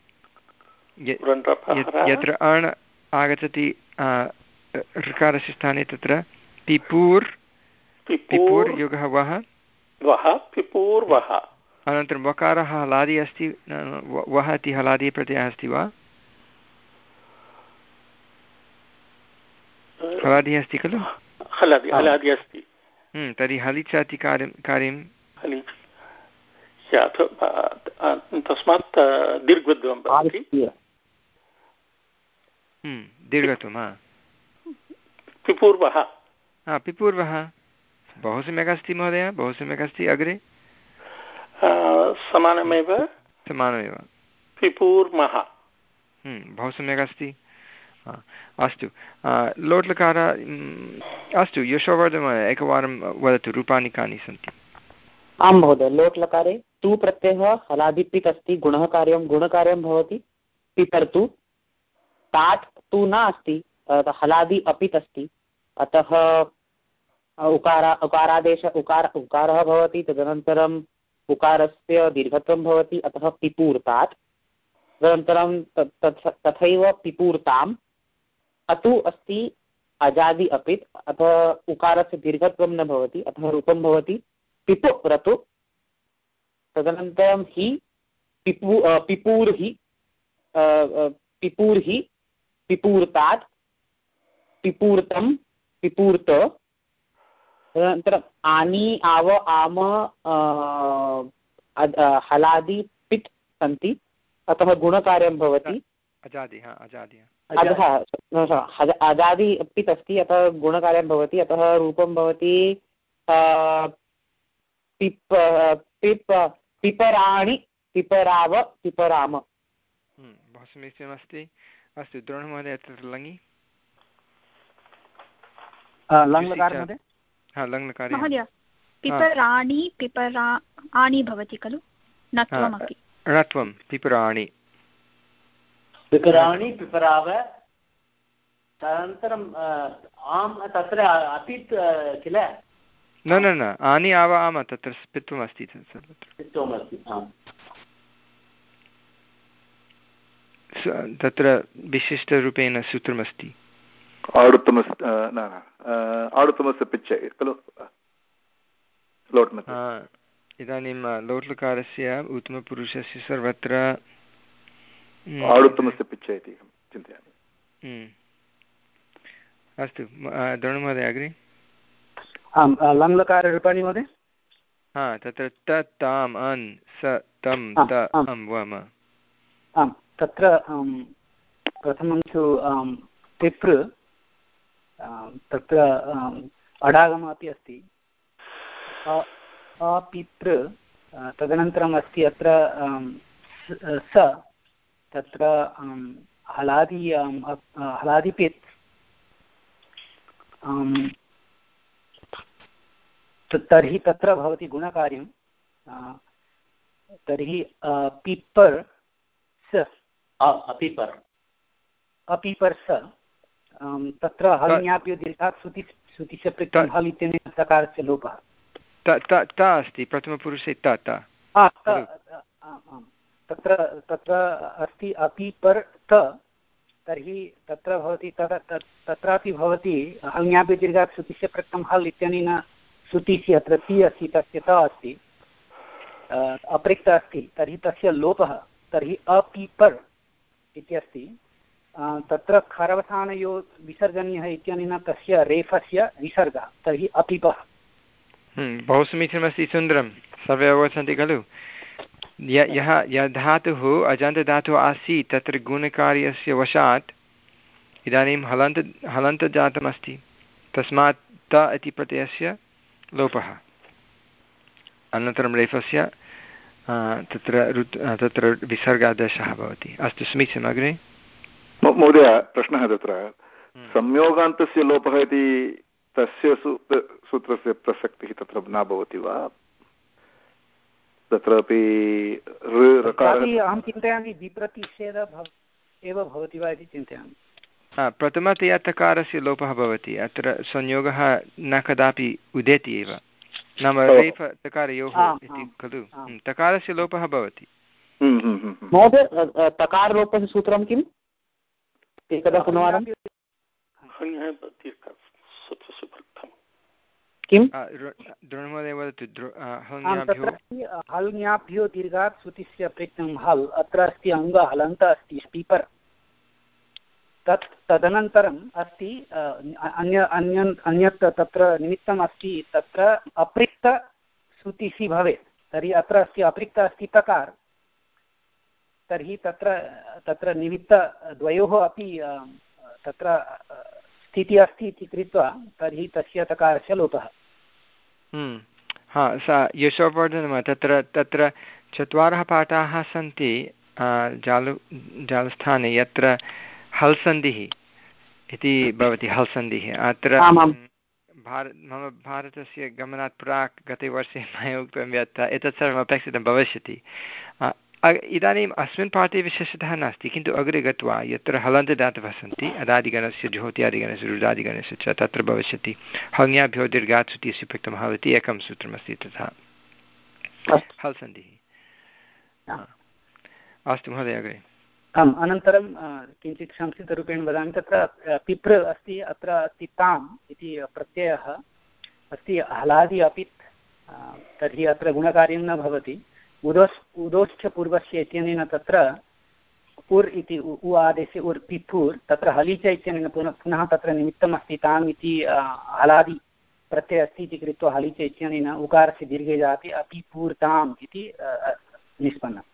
यत्र अण् आगच्छति ऋकारस्य स्थाने तत्र पिपूर् पिपूर् योगः वः अनन्तरं वकारः हलादि अस्ति वः इति हलादि प्रत्ययः अस्ति वा? हलादि अस्ति खलु? हलादि हलादि अस्ति। तर्हि हलिच इति कार्यं कार्यं तस्मात् दीर्घत्वं भवति दीर्घत्वं हा पिपूर्वः हा पिपूर्वः बहु सम्यक् अस्ति महोदय बहु सम्यक् अस्ति। अग्रे समानमेव समानमेव पिपूर्मः बहु सम्यक् अस्ति। अस्तु लोट्लकार अस्तु यशोवर्धन एकवारं वदतु रूपाणि कानि सन्ति? आं महोदय लोट्लकारे तु प्रत्ययः हलादिपित् अस्ति गुणः कार्यं गुणकार्यं भवति पितर्तु ताट् तु न अस्ति हलादि अपित् अस्ति अतः उकार उकारादेश उकार उकारः भवति तदनन्तरम् उकारस्य दीर्घत्वं भवति अतः पिपूर्तात् तदनन्तरं तथैव पिपूर्ताम् अतु अस्ति अजादि अपित् अतः उकारस्य दीर्घत्वं न भवति अतः रूपं भवति पिपुरतु तदनन्तरं हि पिपू पिपूर्हि पिपूर्हि पिपूर्तात् पिपूर्तं पिपूर्त तदनन्तरम् आनि आव आम हलादि पित् सन्ति अतः गुणकार्यं भवति अजादि हा अजादि अतः अजादि पित् अस्ति अतः गुणकार्यं भवति अतः रूपं भवति पिप् पिप् पिपराणि पिपराव पिपराम। बहु समीचीनमस्ति। अस्तु द्रोणमहोदय अत्र लङि लङ्लकारे महोदय पिपराणि पिपराणि भवति खलु नत्वमपि णत्वं पिपराणि विकराणि पिपराव तदनन्तरम् आम् तत्र अपीत् किल न न न आनि आव आम तत्र स्पित्वमस्ति स्पित्वमस्ति तत्र विशिष्टरूपेण सूत्रमस्ति आडुत्तमस्य न आडुत्तमस्य पिच्चे खलु लोट् मध्ये इदानीं लोट्लकारस्य उत्तमपुरुषस्य सर्वत्र आडुत्तमस्य पिच्चे इति चिन्तयामि। अस्तु द्रोणमहोदय अग्रे। आम् लङ्लकाररूपाणि महोदय। हा तत्र त ताम् अन् स तं त अं वम। आम् तत्र प्रथमं तु पितृ तत्र अडागमः अपि अस्ति अपितृ तदनन्तरम् अस्ति अत्र स तत्र हलादि हलादिपित् तर्हि तत्र भवति गुणकार्यं तर्हि पिपर् स अपिपर् अपिपर् स तत्र हल्न्याप्यो दीर्घात् श्रुति श्रुतिस्य पृक्तं हल् इत्यनेन सकारस्य लोपः त अस्ति प्रथमपुरुषे त तत्र तत्र अस्ति अपिपर् त तर्हि तत्र भवति तत्रापि भवति हल्न्याप्यो दीर्घात् श्रुतिस्य पृक्तं हल् इत्यनेन श्रुतिः अत्र ति अस्ति तस्य त अस्ति अपृक्त अस्ति तर्हि तस्य लोपः तर्हि अपिपर् इत्यस्ति तत्र खरवसानयो विसर्जनीयः इत्यनेन तस्य रेफस्य विसर्गः तर्हि अपिपः। बहु समीचीनमस्ति सुन्दरं सर्वे अवगच्छन्ति खलु यः यः धातुः अजन्तधातुः आसीत् तत्र गुणकार्यस्य वशात् इदानीं हलन्त हलन्तजातमस्ति तस्मात् त इति प्रत्ययस्य लोपः अनन्तरं रेफस्य तत्र ऋत् तत्र विसर्गादेशः भवति। अस्तु समीचीनम् अग्रे महोदय प्रश्नः तत्र संयोगान्तस्य लोपः इति तस्य सूत्रस्य प्रसक्तिः तत्र न भवति वा तत्रापि अहं चिन्तयामि विप्रतिषेधः एव भवति वा इति चिन्तयामि। प्रथमतया तकारस्य लोपः भवति अत्र संयोगः न कदापि उदेति एव नाम रेफ तकारयोः इति खलु तकारस्य लोपः भवति। महोदय तकारलोपस्य सूत्रं किम् एकदा पुनर्वारं किं द्रोणमहोदय वदतु हल्न्याभ्यो दीर्घात् श्रुतिस्य पृक्तं हल् अत्र अस्ति अङ्ग हलन्त अस्ति स्पीपर् तत् तदनन्तरम् अस्ति अन्य अन्य अन्यत् तत्र निमित्तम् अस्ति तत्र अपृक्तश्रुतिः भवेत् तर्हि अत्र अस्ति अपृक्त अस्ति तकार तर्हि तत्र तत्र निमित्तद्वयोः अपि तत्र स्थितिः अस्ति इति कृत्वा तर्हि तस्य तकारस्य लोपः। हा सा यशोवर्धनः तत्र तत्र चत्वारः पाठाः सन्ति जालु जालस्थाने यत्र हल्सन्धिः इति भवति हल्सन्धिः अत्र भारत मम भारतस्य गमनात् प्राक् गते वर्षे मया उक्तं यत् एतत् सर्वम् अपेक्षितं भविष्यति इदानीम् अस्मिन् पाठे विशेषतः नास्ति किन्तु अग्रे गत्वा यत्र हलन्तदातवः सन्ति अदादिगणस्य ज्योत्यादिगणस्य रुदादिगणस्य च तत्र भविष्यति हङ्याभ्यो दीर्घात् श्रुतिस्य पृक्तं हल् इति एकं सूत्रमस्ति तथा हल्सन्धिः। अस्तु महोदय अग्रे। आम् अनन्तरं किञ्चित् संक्षिप्तरूपेण वदामि तत्र पिपृ अस्ति अत्र अस्ति ताम् इति प्रत्ययः अस्ति हलादि अपित् तर्हि अत्र गुणकार्यं न भवति उदोस् उदोश्च पूर्वस्य इत्यनेन तत्र पुर् इति उ आदेशे उर् पिपुर् तत्र हलीच इत्यनेन पुनः पुनः तत्र निमित्तम् अस्ति ताम् इति हलादि प्रत्ययः अस्ति इति कृत्वा हलीच इत्यनेन उकारस्य दीर्घे जाति अपिपूर्ताम् इति निष्पन्नम्।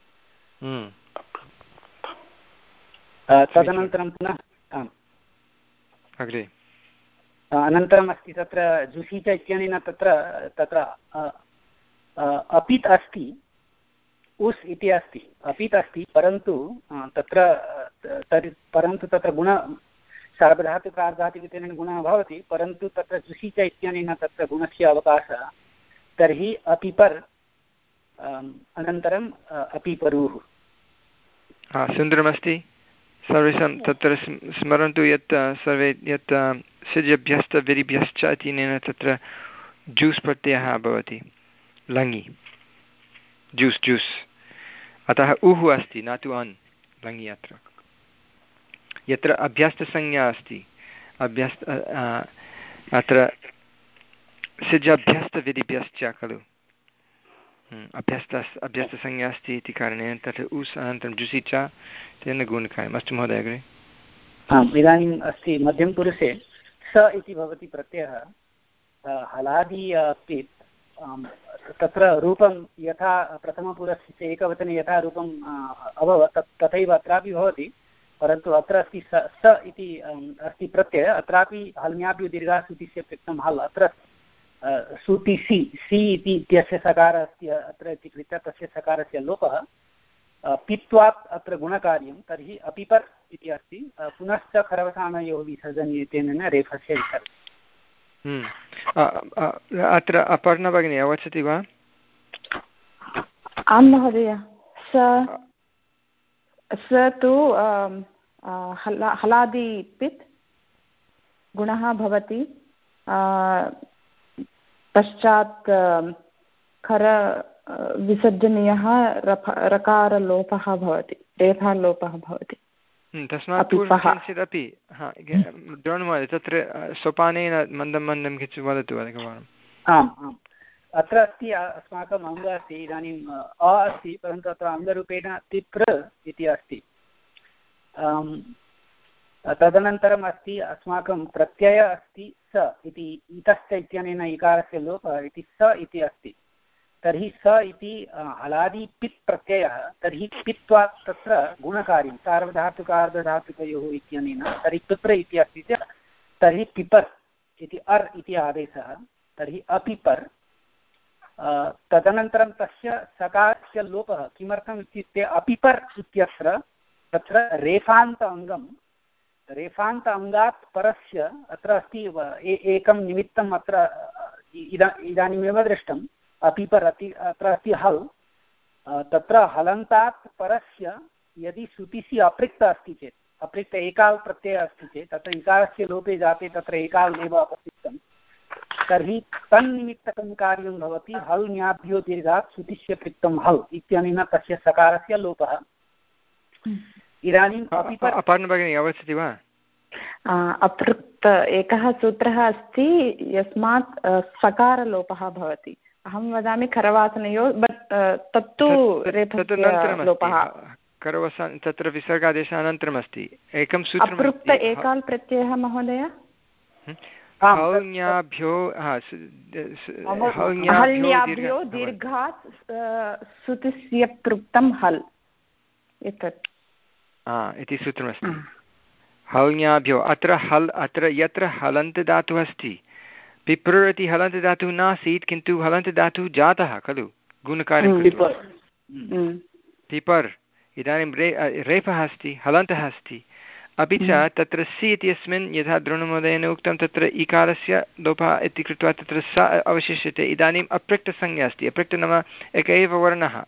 तदनन्तरं पुनः आम् अग्रे अनन्तरम् अस्ति तत्र जुषीच इत्यनेन तत्र तत्र अपित् अस्ति उस् इति अस्ति अपित् अस्ति परन्तु तत्र तर्हि परन्तु तत्र गुण सार्वधातुकार्धातुक गुणः भवति परन्तु तत्र जुषीच इत्यनेन तत्र गुणस्य अवकाशः तर्हि अपिपर् अनन्तरम् अपिपरुः। सुन्दरमस्ति सर्वेषां तत्र स्मरन्तु यत् सर्वे यत् सिजभ्यस्तविरिभ्यश्च इत्यनेन तत्र जूस् प्रत्ययः भवति लङि जूस् जूस् अतः उः अस्ति न तु अन् लङि अत्र यत्र अभ्यस्तसंज्ञा अस्ति अभ्यस्त अत्र सिजभ्यस्तविधिभ्यश्च खलु अभ्यस्त अभ्यस्तसंज्ञा अस्ति इति कारणेन तत्र उस् अनन्तरं जुसि च तेन गुणकार्यम् अस्तु महोदय अग्रे आम् इदानीम् अस्ति मध्यमपुरुषे स इति भवति प्रत्ययः हलादि अस्ति तत्र रूपं यथा प्रथमपुरस्य एकवचने यथा रूपम् अभवत् तत् तथैव अत्रापि भवति परन्तु अत्र अस्ति स स इति अस्ति प्रत्ययः अत्रापि हल्ङ्याभ्यो दीर्घासुतिस्य प्रयुक्तं हल् अत्र सुति सि सि इति इत्यस्य सकारः अस्ति अत्र इति कृत्वा तस्य सकारस्य लोपः पित्वात् अत्र गुणकार्यं तर्हि अपिपर् इति अस्ति पुनश्च खरवसानयोः विसर्जनीयतेन रेफस्य विसर्जनम् अत्र अपर्णा भगिनी अवगच्छति वा आं महोदय स स तु हलादिपित् गुणः भवति पश्चात् खर विसर्जनीयः रकारलोपः भवति रेफालोपः भवति तस्मात् किञ्चिदपि महोदय तत्र सोपानेन मन्दं मन्दं किञ्चित् वदतु एकवारम् आम् आम् अत्र अस्ति अस्माकम् अङ्गः अस्ति इदानीम् अ अस्ति परन्तु अत्र अङ्गरूपेण तिप्र इति अस्ति तदनन्तरम् अस्ति अस्माकं प्रत्ययः अस्ति स इति इतश्च इत्यनेन इकारस्य लोपः इति स इति अस्ति तर्हि स इति हलादि पित् प्रत्ययः तर्हि पित्वात् तत्र गुणकार्यं सार्वधातुकार्धधातुकयोः इत्यनेन तर्हि पिप्र इति अस्ति चेत् तर्हि पिपर् इति अर् इति आदेशः तर्हि अपिपर् तदनन्तरं तस्य सकारस्य लोपः किमर्थम् इत्युक्ते अपिपर् इत्यत्र तत्र रेफान्त अङ्गं रेफान्त अङ्गात् परस्य अत्र अस्ति एकं निमित्तम् अत्र इदा इदानीमेव दृष्टम् अपिपर् अति अत्र अस्ति हल् तत्र हलन्तात् परस्य यदि सुतिसि अपृक्त अस्ति चेत् अपृक्त एकाल् प्रत्ययः अस्ति चेत् तत्र इकारस्य लोपे जाते तत्र एकाल् एव अपतिष्ठं तर्हि तन्निमित्तकं कार्यं भवति हल् ञाभ्यो दीर्घात् सुतिस्य पृक्तं हल् इत्यनेन तस्य सकारस्य लोपः इदानीम् अपर्णा भगिनी अवगच्छति वा अपृक्त एकः सूत्रः अस्ति यस्मात् सकारलोपः भवति अहं वदामि खरवासनयोः बट् तत्तु लोपः करवसन तत्र विसर्गादेशः अनन्तरम् अस्ति एकं सूत्रम् अपृक्त एकाल् प्रत्ययः महोदय हल्ङ्याभ्यो हल्ङ्याभ्यो दीर्घात् सुतिस्य पृक्तं हल् एतत् इति सूत्रमस्ति हल्ङ्याभ्यो अत्र हल् अत्र यत्र हलन्तदातुः अस्ति पिप्र इति हलन्तदातुः नासीत् किन्तु हलन्तदातुः जातः खलु गुणकार्यं कृत्वा पिपर् इदानीं रे रेफः अस्ति हलन्तः अस्ति अपि च तत्र सि इत्यस्मिन् यथा द्रोणमहोदयेन उक्तं तत्र इकारस्य लोपः इति कृत्वा तत्र स अवशिष्यते इदानीम् अपृक्तसंज्ञा अस्ति अपृक्त नाम एक एव वर्णः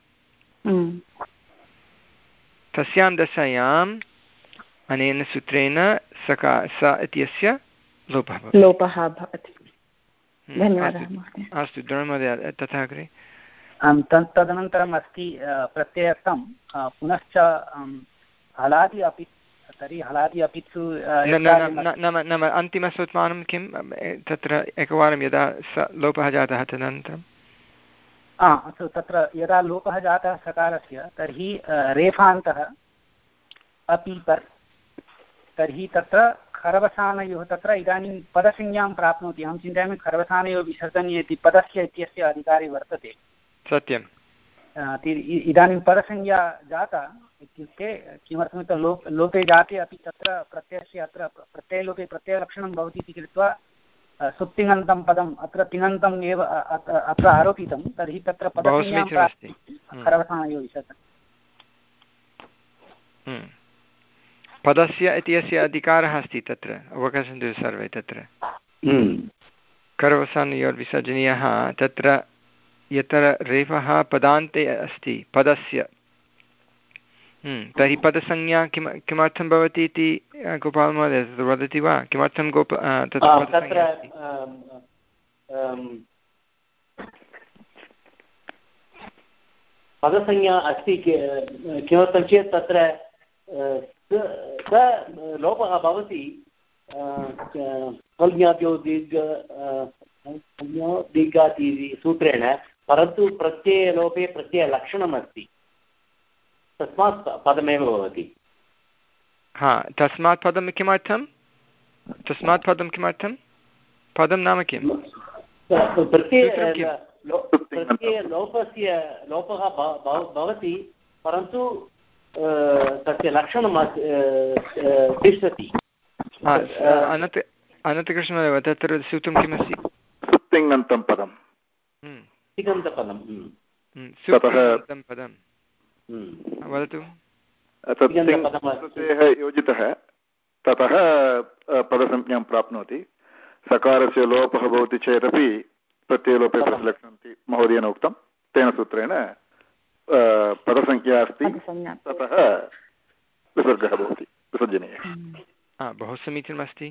तस्यां दशायाम् अनेन सूत्रेण सका स इत्यस्य लोपः लोपः भवति धन्यवादः अस्तु द्रोणमहोदय तथा अग्रे तदनन्तरम् अस्ति प्रत्ययर्थं पुनश्च हलादि अपि तर्हि हलादि अपित्सु नाम अन्तिमसोत्मानं किं तत्र एकवारं यदा स लोपः जातः तदनन्तरं अस्तु तत्र यदा लोपः जातः सकारस्य तर्हि रेफान्तः अपिपर् तर्हि तत्र खरवसानयोः तत्र इदानीं पदसंज्ञां प्राप्नोति अहं चिन्तयामि खरवसानयोः विसर्जनीय इति पदस्य इत्यस्य अधिकारे वर्तते सत्यम् इदानीं पदसंज्ञा जाता इत्युक्ते किमर्थमित्युक्ते लोप लोपे जाते अपि तत्र प्रत्ययस्य अत्र प्रत्ययलोपे प्रत्ययलक्षणं भवति इति कृत्वा सुप्तिङन्तं पदम् अत्र तिङन्तम् एव अत्र आरोपितं तर्हि तत्र पदसंज्ञां प्राप्ति खरवसानयोः विसर्जनम् पदस्य इत्यस्य अधिकारः अस्ति तत्र अवगच्छन्तु सर्वे तत्र खरवसानयोर्विसर्जनीयः तत्र यत्र रेफः पदान्ते अस्ति पदस्य तर्हि पदसंज्ञा किम किमर्थं भवति इति गोपालमहोदय वदति वा किमर्थं गोप तत्र पदसंज्ञा अस्ति किमर्थं चेत् तत्र लोपः भवति संज्ञाभ्यो दीर्घ दीर्घात् सूत्रेण परन्तु प्रत्ययलोपे प्रत्ययलक्षणम् अस्ति तस्मात् पदमेव भवति। हा तस्मात् पदं किमर्थं तस्मात् पदं किमर्थं पदं नाम किं प्रत्ययलोपस्य लोपः भवति परन्तु तस्य लक्षणं तिष्ठति। अनन्त अनन्तकृष्णमहोदय तत्र सूत्रं किमस्ति सुप्तिङन्तं पदं तिङन्तपदं पदं वदतु प्रत्ययः योजितः ततः पदसंज्ञां प्राप्नोति सकारस्य लोपः भवति चेदपि प्रत्ययलोपे प्रतिलक्षन्ति महोदयेन उक्तं तेन सूत्रेण पदसंज्ञा अस्ति ततः विसर्गः भवति विसर्जनीयः। बहु समीचीनमस्ति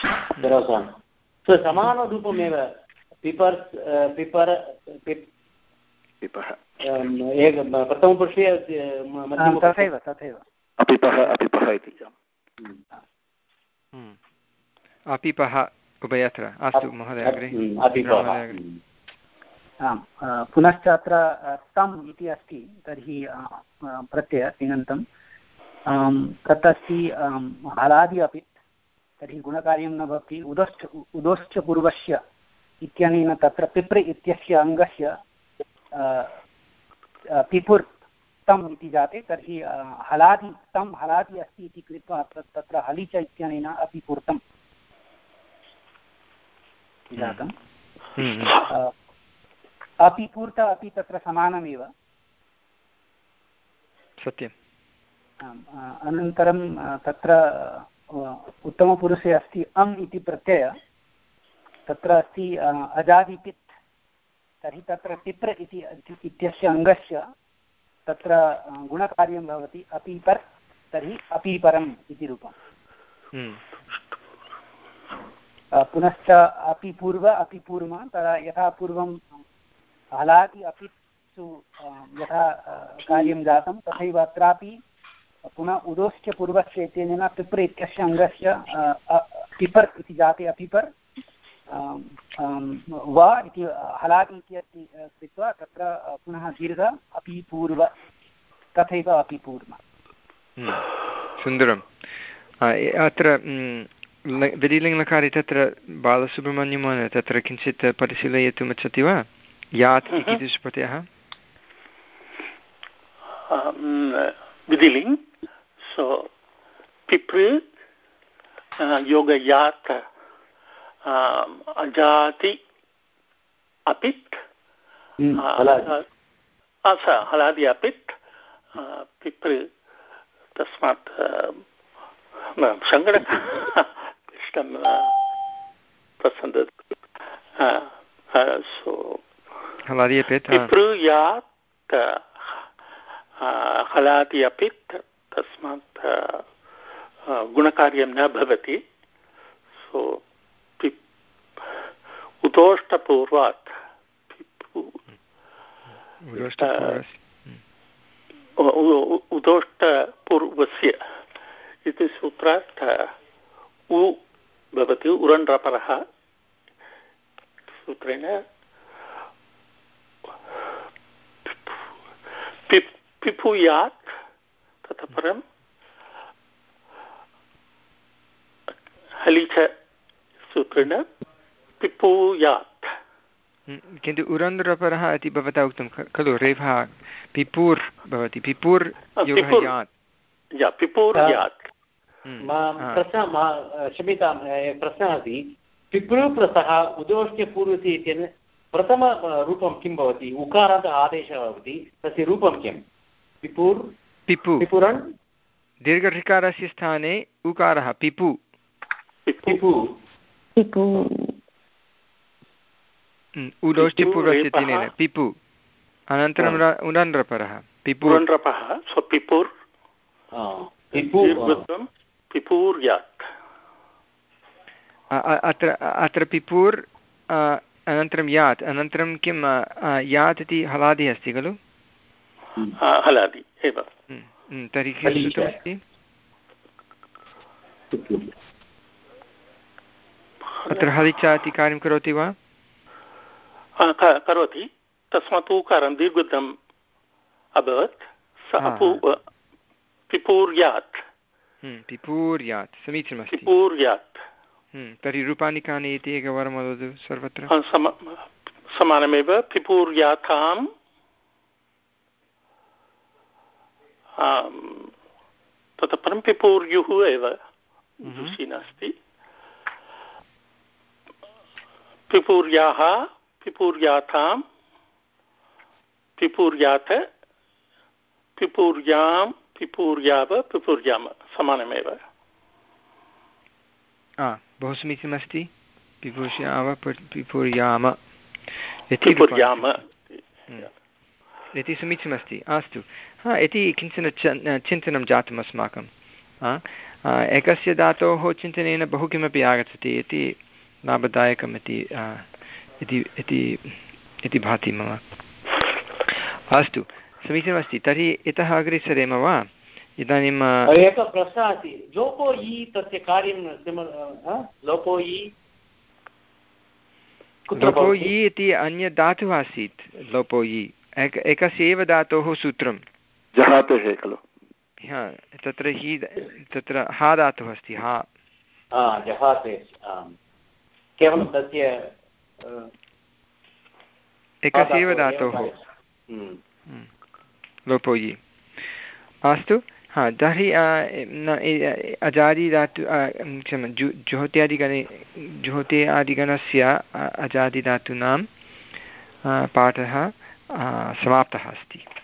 समानरूपमेव पिपर् पिपर पिपः प्रथमपुरुषे तथैव तथैव अपिपः अपिपः इति अपिपः उभयत्र अस्तु महोदय अग्रे आम् पुनश्च अत्र तम् इति अस्ति तर्हि प्रत्यय तिङन्तं तत् अस्ति हलादि अपि तर्हि गुणकार्यं न भवति उदश्च उदोश्च पूर्वस्य इत्यनेन तत्र पिप्र इत्यस्य अङ्गस्य पिपुर् तम् इति जाते तर्हि हलादि तं हलादि अस्ति इति कृत्वा तत्र हलि च इत्यनेन अपिपूर्तं जातम्। अपिपूर्त अपि तत्र समानमेव सत्यम्। अनन्तरं तत्र उत्तमपुरुषे अस्ति अम् इति प्रत्यय तत्र अस्ति अजादिपित् तर्हि तत्र तिप्र इति इत्यस्य अङ्गस्य तत्र गुणकार्यं भवति अपीपर् तर्हि अपीपरम् इति रूपम्। पुनश्च अपिपूर्व अपिपूर्व तदा यथा पूर्वं हलादि अपित्सु यथा कार्यं जातं तथैव अत्रापि पुनः उदोश्च पूर्वस्य इत्यनेन पिप्र इत्यस्य अङ्गस्य पिपर् इति जाते अपिपर् वा इति हलादि इति कृत्वा तत्र पुनः दीर्घ अपिपूर्व तथैव अपिपूर्व। सुन्दरम्। अत्र विधिलिङ्गकारे तत्र बालसुब्रह्मण्यमहोदय तत्र किञ्चित् परिशीलयितुम् इच्छति वा यात् कीदृशप्रत्ययः विधिलिङ्ग् सो पिपृ योगयात् अजाति अपित् हलादि अपित् पिपृ तस्मात् सङ्गणकं पसन्दति सो पिपृयात् हलादि अपित् तस्मात् गुणकार्यं न भवति सो उदोष्टपूर्वात् उदोष्टपूर्वस्य इति सूत्रात् उ भवति उरण्ड्रपरः सूत्रेण पिपुयात् ततः परं हलिच सूत्रेण पिपुयात् किन्तु उरन्द्रपरः इति भवता उक्तं खलु रेफः पिपूर् भवति पिपूर् यात् पिपूर् यात् प्रश्नः क्षम्यतां प्रश्नः अस्ति पिपृ प्लसः उदोष्टि पूर्वति इत्यनेन प्रथमरूपं किं भवति उकारात् आदेशः भवति तस्य रूपं किं पिपुर् पिपु पिपुरन् दीर्घऋकारस्य स्थाने उकारः पिपु पिपु पिपु उदोष्टिपूर्वस्य तिनेन पिपु अनन्तरं उरन्द्रपरः पिपुरन्द्रपः सो पिपुर् पिपूर्यात् अत्र अत्र पिपूर् अनन्तरं यात् अनन्तरं किं यात् इति हलादि अस्ति खलु हलादि एव तर्हि किं सूत्रमस्ति अत्र हलिचा इति कार्यं करोति वा करोति तस्मात् उकारं दीर्घम् अभवत् पिपूर्यात् पिपूर्यात् समीचीनमस्ति पिपूर्यात् तर्हि रूपाणि कानि इति एकवारं वदतु सर्वत्र समानमेव पिपूर्याथां ततः परं पिपूर्युः एव जुषि नास्ति पिपूर्याः पिपूर्याथां पिपूर्याथ पिपूर्यां पिपूर्याव पिपूर्याम समानमेव बहु समीचीनमस्ति पिपूर्याव पिपूर्याम इति समीचीनमस्ति अस्तु हा इति किञ्चन चिन्तनं जातम् अस्माकं एकस्य धातोः चिन्तनेन बहु किमपि आगच्छति इति लाभदायकम् इति इति भाति मम अस्तु समीचीनमस्ति तर्हि इतः अग्रे सरेम वा इदानीम् एकः प्रश्नः अस्ति लोपो इ तस्य कार्यं लोपो इ लोपो इ इति अन्य धातुः आसीत् लोपो इ एक एकस्य एव धातोः सूत्रं जहातेः खलु हा तत्र हि तत्र हा धातुः अस्ति हा जहाते केवलं तस्य एकस्य एव धातोः लोपो इ अस्तु हा तर्हि अजादि धातु क्षम्यतां जु जुहोत्यादिगणे जुहोत्यादिगणस्य अजादिधातूनां पाठः समाप्तः अस्ति।